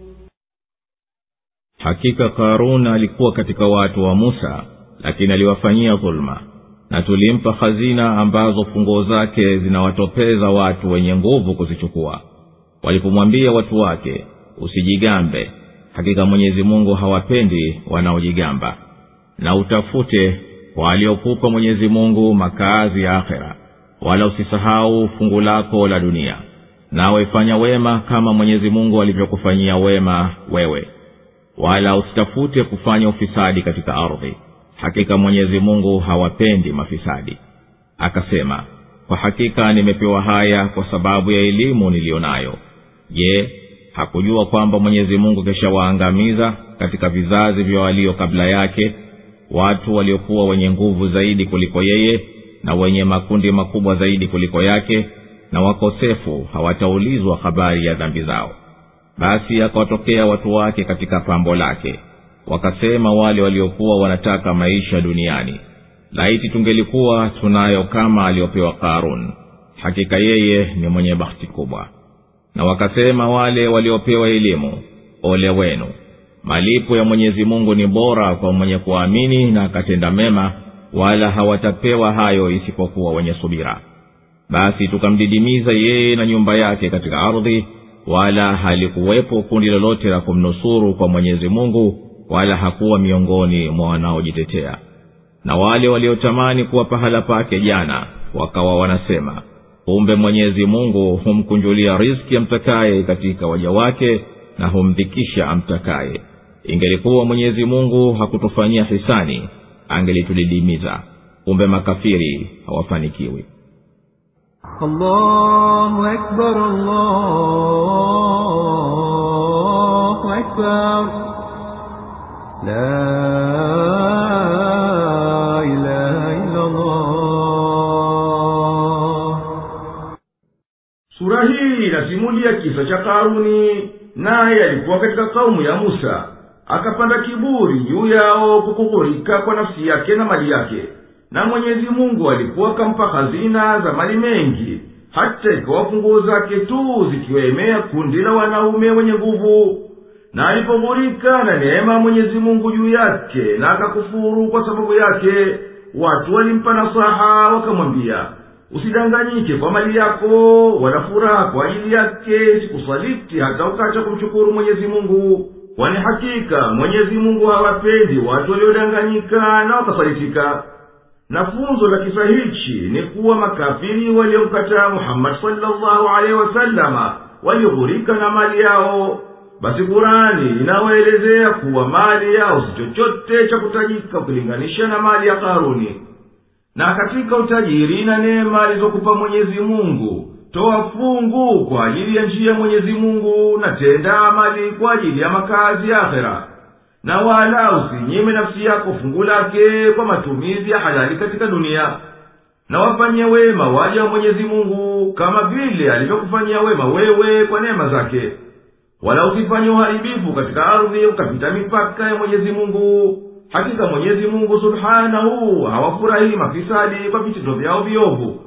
Hakika Karun alikuwa katika watu wa Musa, lakini aliwafanyia dhulma, na tulimpa hazina ambazo funguo zake zinawatopeza watu wenye nguvu kuzichukua. Walipomwambia watu wake, usijigambe, hakika Mwenyezi Mungu hawapendi wanaojigamba, na utafute kwa aliokupa Mwenyezi Mungu makazi ya akhera, wala usisahau fungu lako la dunia, nawe fanya wema kama Mwenyezi Mungu alivyokufanyia wema wewe, wala usitafute kufanya ufisadi katika ardhi, hakika Mwenyezi Mungu hawapendi mafisadi. Akasema, kwa hakika nimepewa haya kwa sababu ya elimu nilionayo. Je, hakujua kwamba Mwenyezi Mungu keshawaangamiza katika vizazi vya walio kabla yake watu waliokuwa wenye nguvu zaidi kuliko yeye na wenye makundi makubwa zaidi kuliko yake, na wakosefu hawataulizwa habari ya dhambi zao. Basi akawatokea watu wake katika pambo lake, wakasema wale waliokuwa wanataka maisha duniani, laiti tungelikuwa tunayo kama aliopewa Karun, hakika yeye ni mwenye bahati kubwa. Na wakasema wale waliopewa elimu, ole wenu, malipo ya Mwenyezi Mungu ni bora kwa mwenye kuamini na akatenda mema, wala hawatapewa hayo isipokuwa wenye subira. Basi tukamdidimiza yeye na nyumba yake katika ardhi, wala halikuwepo kundi lolote la kumnusuru kwa Mwenyezi Mungu, wala hakuwa miongoni mwa wanaojitetea. Na wale waliotamani kuwa pahala pake jana, wakawa wanasema, kumbe Mwenyezi Mungu humkunjulia riziki amtakaye katika waja wake na humdhikisha amtakaye. Ingelikuwa Mwenyezi Mungu hakutufanyia hisani, angelitudidimiza. Kumbe makafiri hawafanikiwi. Allahu Akbar, Allahu Akbar, la ilaha illa Allah. Sura hii inasimulia kisa cha Karuni, naye alikuwa katika kaumu ya Musa. Akapanda kiburi juu yao kukukurika kwa nafsi yake na mali yake, na Mwenyezi Mungu alikuwa kampa hazina za mali mengi, hata ikawa funguo zake tu zikiwaemea kundi la wanaume wenye nguvu. Na alipogurika na neema Mwenyezi Mungu juu yake na akakufuru kwa sababu yake, watu walimpa nasaha wakamwambia, usidanganyike kwa mali yako, wala furaha kwa ajili yake sikusaliti hata ukacha kumshukuru Mwenyezi Mungu, kwani hakika Mwenyezi Mungu hawapendi watu waliodanganyika na wakasalitika. Na funzo la kisa hichi ni kuwa makafiri waliomkataa Muhammad sallallahu alaihi wasallama walioghurika na mali yao. Basi Qur'ani inawaelezea kuwa mali yao si chochote cha kutajika ukilinganisha na mali ya Karuni. Na katika utajiri na neema alizokupa Mwenyezi Mungu, toa fungu kwa ajili ya njia ya Mwenyezi Mungu, na tenda amali kwa ajili ya makazi ya akhera. Na wala usinyime nafsi yako fungu lake kwa matumizi ya halali katika dunia. Na wafanyie wema waja wa Mwenyezi Mungu kama vile alivyokufanyia wema wewe kwa neema zake. Wala usifanye uharibifu katika ardhi ukapita mipaka ya Mwenyezi Mungu. Hakika Mwenyezi Mungu subhanahu hawafurahi mafisadi kwa vitendo vyao viovu.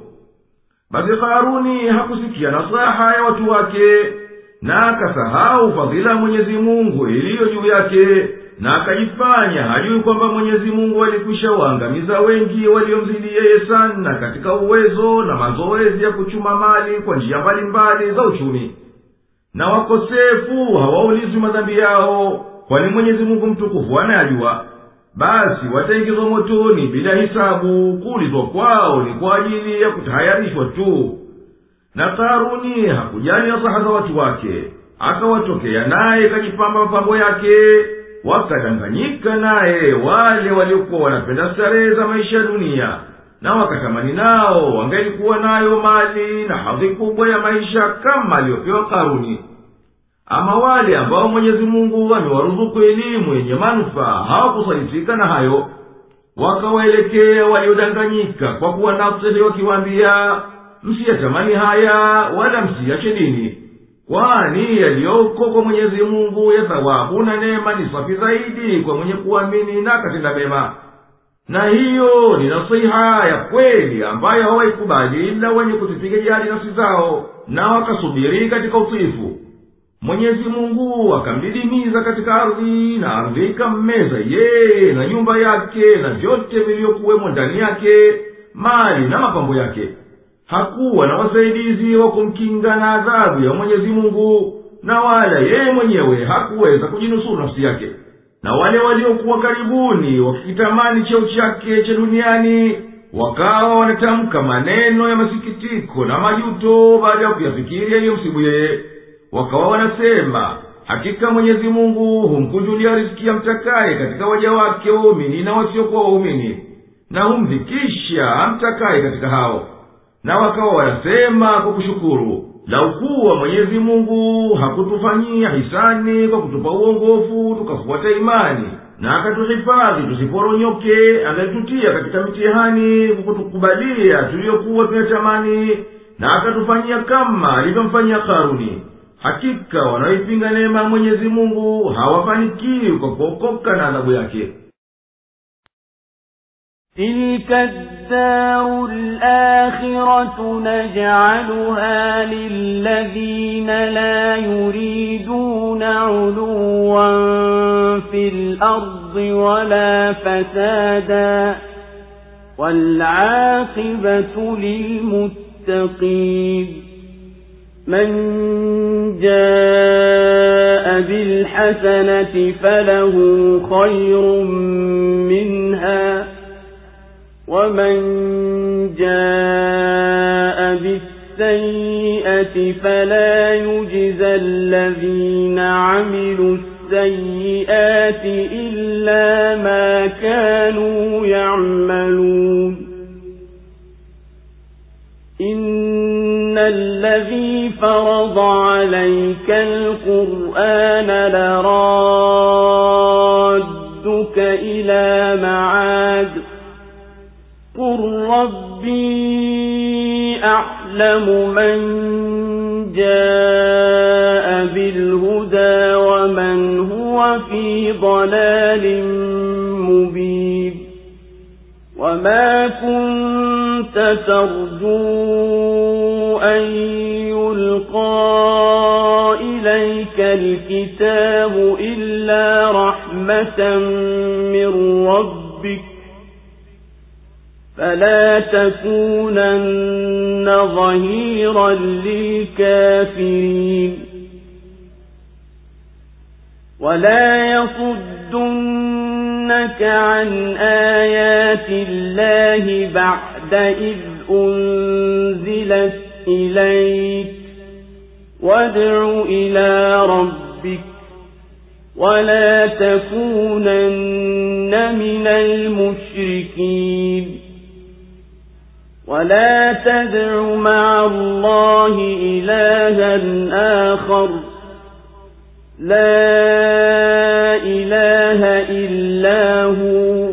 Basi Karuni hakusikia nasaha ya watu wake, na akasahau fadhila Mwenyezi Mungu iliyo juu yake, na akajifanya hajui kwamba Mwenyezi Mungu alikwisha waangamiza wengi waliomzidi yeye sana katika uwezo na mazoezi ya kuchuma mali kwa njia mbalimbali za uchumi. Na wakosefu hawaulizwi madhambi yao, kwani Mwenyezi Mungu mtukufu anayajua. Basi wataingizwa motoni bila hisabu, kuulizwa kwao ni kwa ajili ya kutahayarishwa tu. Na Karuni hakujali nasaha za watu wake, akawatokea naye kajipamba mapambo yake, wakadanganyika naye wale waliokuwa wanapenda starehe za maisha ya dunia, na wakatamani nao wangelikuwa nayo mali na hadhi kubwa ya maisha kama aliyopewa Karuni. Ama wale ambao Mwenyezi Mungu amewaruzuku elimu yenye manufaa hawakusalitika na hayo, wakawaelekea waliodanganyika kwa kuwa nafsi wakiwaambia, msiyatamani haya wala msiache dini. kwani yaliyoko kwa Mwenyezi Mungu ya thawabu na neema ni safi zaidi kwa mwenye kuamini na katenda mema. Na hiyo ni nasiha ya kweli ambayo hawaikubali ila wenye kuzipiga jihadi nafsi zao na wakasubiri katika utiifu. Mwenyezi Mungu akamdidimiza katika ardhi, na ardhi ikammeza yeye na nyumba yake na vyote vilivyokuwemo ndani yake, mali na mapambo yake. Hakuwa na wasaidizi wa kumkinga na adhabu ya Mwenyezi Mungu, na wala yeye mwenyewe hakuweza kujinusuru nafsi yake. Na wale waliokuwa karibuni wakitamani cheo chake cha duniani, wakawa wanatamka maneno ya masikitiko na majuto baada ya kuyafikiri yaliyomsibu yeye. Wakawa wanasema, hakika Mwenyezi Mungu humkunjulia riziki amtakaye katika waja wake waumini na wasiokuwa waumini, na humdhikisha amtakaye katika hao. Na wakawa wanasema kwa kushukuru, lau kuwa Mwenyezi Mungu hakutufanyia hisani kwa kutupa uongofu tukafuata imani, na akatuhifadhi tusiporonyoke, angetutia katika mitihani kwa kutukubalia tuliyokuwa tunatamani, na akatufanyia kama alivyomfanyia Karuni. Hakika wanaoipinga neema ya Mwenyezi Mungu hawafanikiwi kwa kuokoka na adhabu yake. تلك الدار الآخرة نجعلها للذين لا يريدون علوا في الأرض ولا فسادا والعاقبة للمتقين. من جاء بالحسنة فله خير منها ومن جاء بالسيئة فلا يجزى الذين عملوا السيئات إلا ما كانوا يعملون. إن الذي فرض عليك القرآن لرادك إلى معاد قل ربي أعلم من جاء بالهدى ومن هو في ضلال مبين. وما كنت ترجو أن يلقى إليك الكتاب إلا رحمة من ربك فلا تكونن ظهيرا للكافرين. ولا يصدنك عن آيات الله بعد إذ أنزلت إليك وادع إلى ربك ولا تكونن من المشركين. ولا تدع مع الله إلها آخر لا إله إلا هو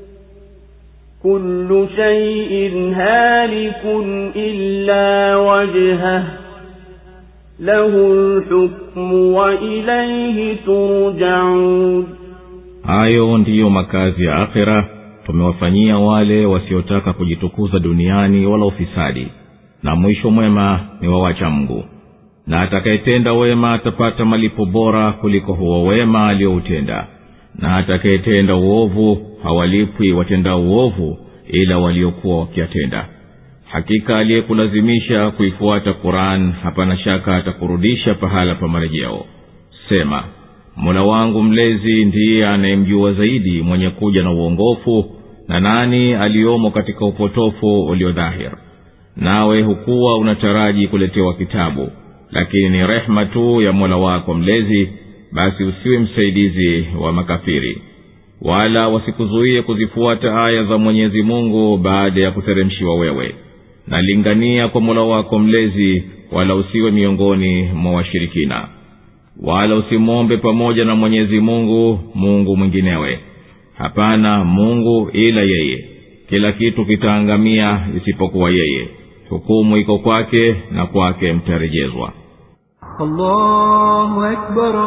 كل شيء هالك إلا وجهه له الحكم وإليه ترجعون. hayo ndiyo makazi ya akhira tumewafanyia wale wasiotaka kujitukuza duniani wala ufisadi, na mwisho mwema ni wa wacha Mungu. Na atakayetenda wema atapata malipo bora kuliko huo wema alioutenda, na atakayetenda uovu hawalipwi watenda uovu ila waliokuwa wakiatenda. Hakika aliyekulazimisha kuifuata Qur'an hapana shaka atakurudisha pahala pa marejeo. Sema, Mola wangu mlezi ndiye anayemjua zaidi mwenye kuja na uongofu na nani aliomo katika upotofu uliodhahir. Nawe hukuwa unataraji kuletewa kitabu, lakini ni rehema tu ya Mola wako mlezi, basi usiwe msaidizi wa makafiri. Wala wasikuzuie kuzifuata aya za Mwenyezi Mungu baada ya kuteremshiwa wewe. Na lingania kwa Mola wako mlezi, wala usiwe miongoni mwa washirikina. Wala usimwombe pamoja na Mwenyezi Mungu Mungu mwinginewe. Hapana Mungu ila yeye. Kila kitu kitaangamia isipokuwa yeye. Hukumu iko kwake na kwake mtarejezwa. الله أكبر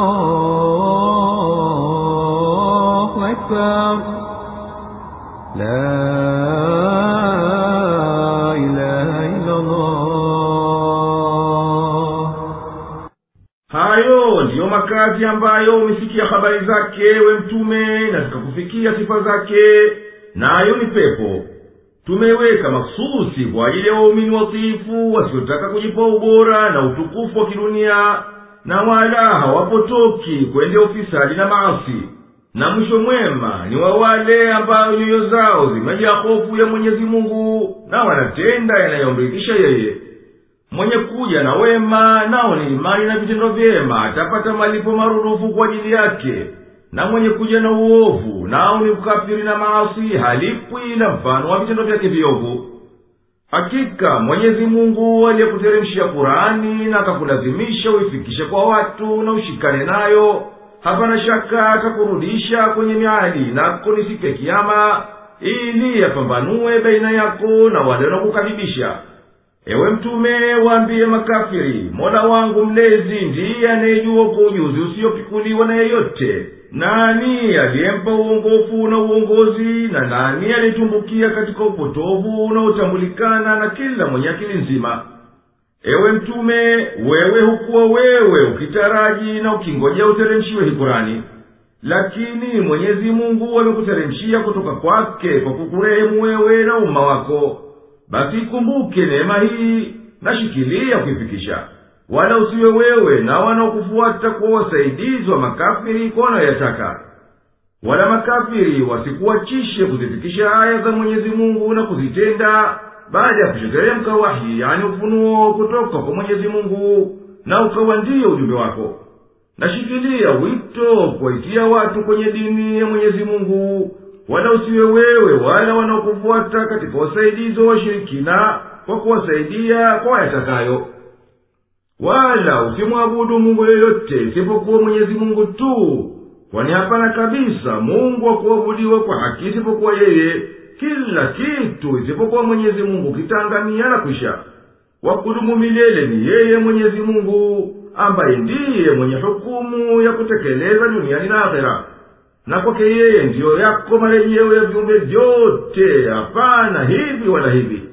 الله أكبر لا إله إلا الله. hayo ndiyo makazi ambayo umesikia habari zake we mtume na zikakufikia sifa zake, nayo ni pepo tumeweka maksusi kwa ajili ya waumini watiifu wasiotaka kujipa ubora na utukufu wa kidunia, na wala hawapotoki kwende ufisadi na maasi. Na mwisho mwema ni wa wale ambao nyoyo zao zimejaa hofu ya Mwenyezi Mungu na wanatenda yanayomridhisha yeye. Mwenye kuja na wema nao ni imani na vitendo vyema atapata malipo marudufu kwa ajili yake, na mwenye kuja na uovu nao ni ukafiri na maasi halipwi na mfano wa vitendo vyake viovu. Hakika Mwenyezi Mungu aliyekuteremshia Qur'ani na akakulazimisha uifikishe kwa watu na ushikane nayo, hapana shaka atakurudisha kwenye miadi nako ni siku ya Kiyama, ili yapambanue baina yako na wale wanaokukadhibisha. Ewe mtume, waambie makafiri, Mola wangu mlezi ndiye anayejua kwa ujuzi usiopikuliwa na yeyote nani aliyempa uongofu na uongozi, na nani aliyetumbukia katika upotovu unaotambulikana na kila mwenye akili nzima. Ewe mtume, wewe hukuwa wewe ukitaraji na ukingojea uteremshiwe hii Qur'ani, lakini Mwenyezi Mungu amekuteremshia kutoka kwake kwa kukurehemu wewe na umma wako. Basi kumbuke neema hii na shikilia kuifikisha, wala usiwe wewe na wanaokufuata kwa wasaidizi wa makafiri kwa wanayotaka. Wala makafiri wasikuachishe kuzifikisha aya za Mwenyezi Mungu na kuzitenda baada ya kushuteremka wahi, yani ufunuo kutoka kwa Mwenyezi Mungu, na ukawa ndiyo ujumbe wako. Na shikilia wito kuwaitia watu kwenye dini ya Mwenyezi Mungu, wala usiwe wewe wala wanaokufuata katika wasaidizi wa washirikina kwa kuwasaidia kwa yatakayo. Wala usimwabudu Mungu yoyote isipokuwa Mwenyezi Mungu tu, kwani hapana kabisa Mungu wa kuabudiwa kwa haki isipokuwa yeye. Kila kitu isipokuwa Mwenyezi Mungu kitaangamia na kwisha. Wakudumu milele ni yeye Mwenyezi Mungu, ambaye ndiye mwenye hukumu ya kutekeleza duniani na akhera. Na kwake yeye ndiyo yako marejeo ya viumbe vyote, hapana hivi wala hivi.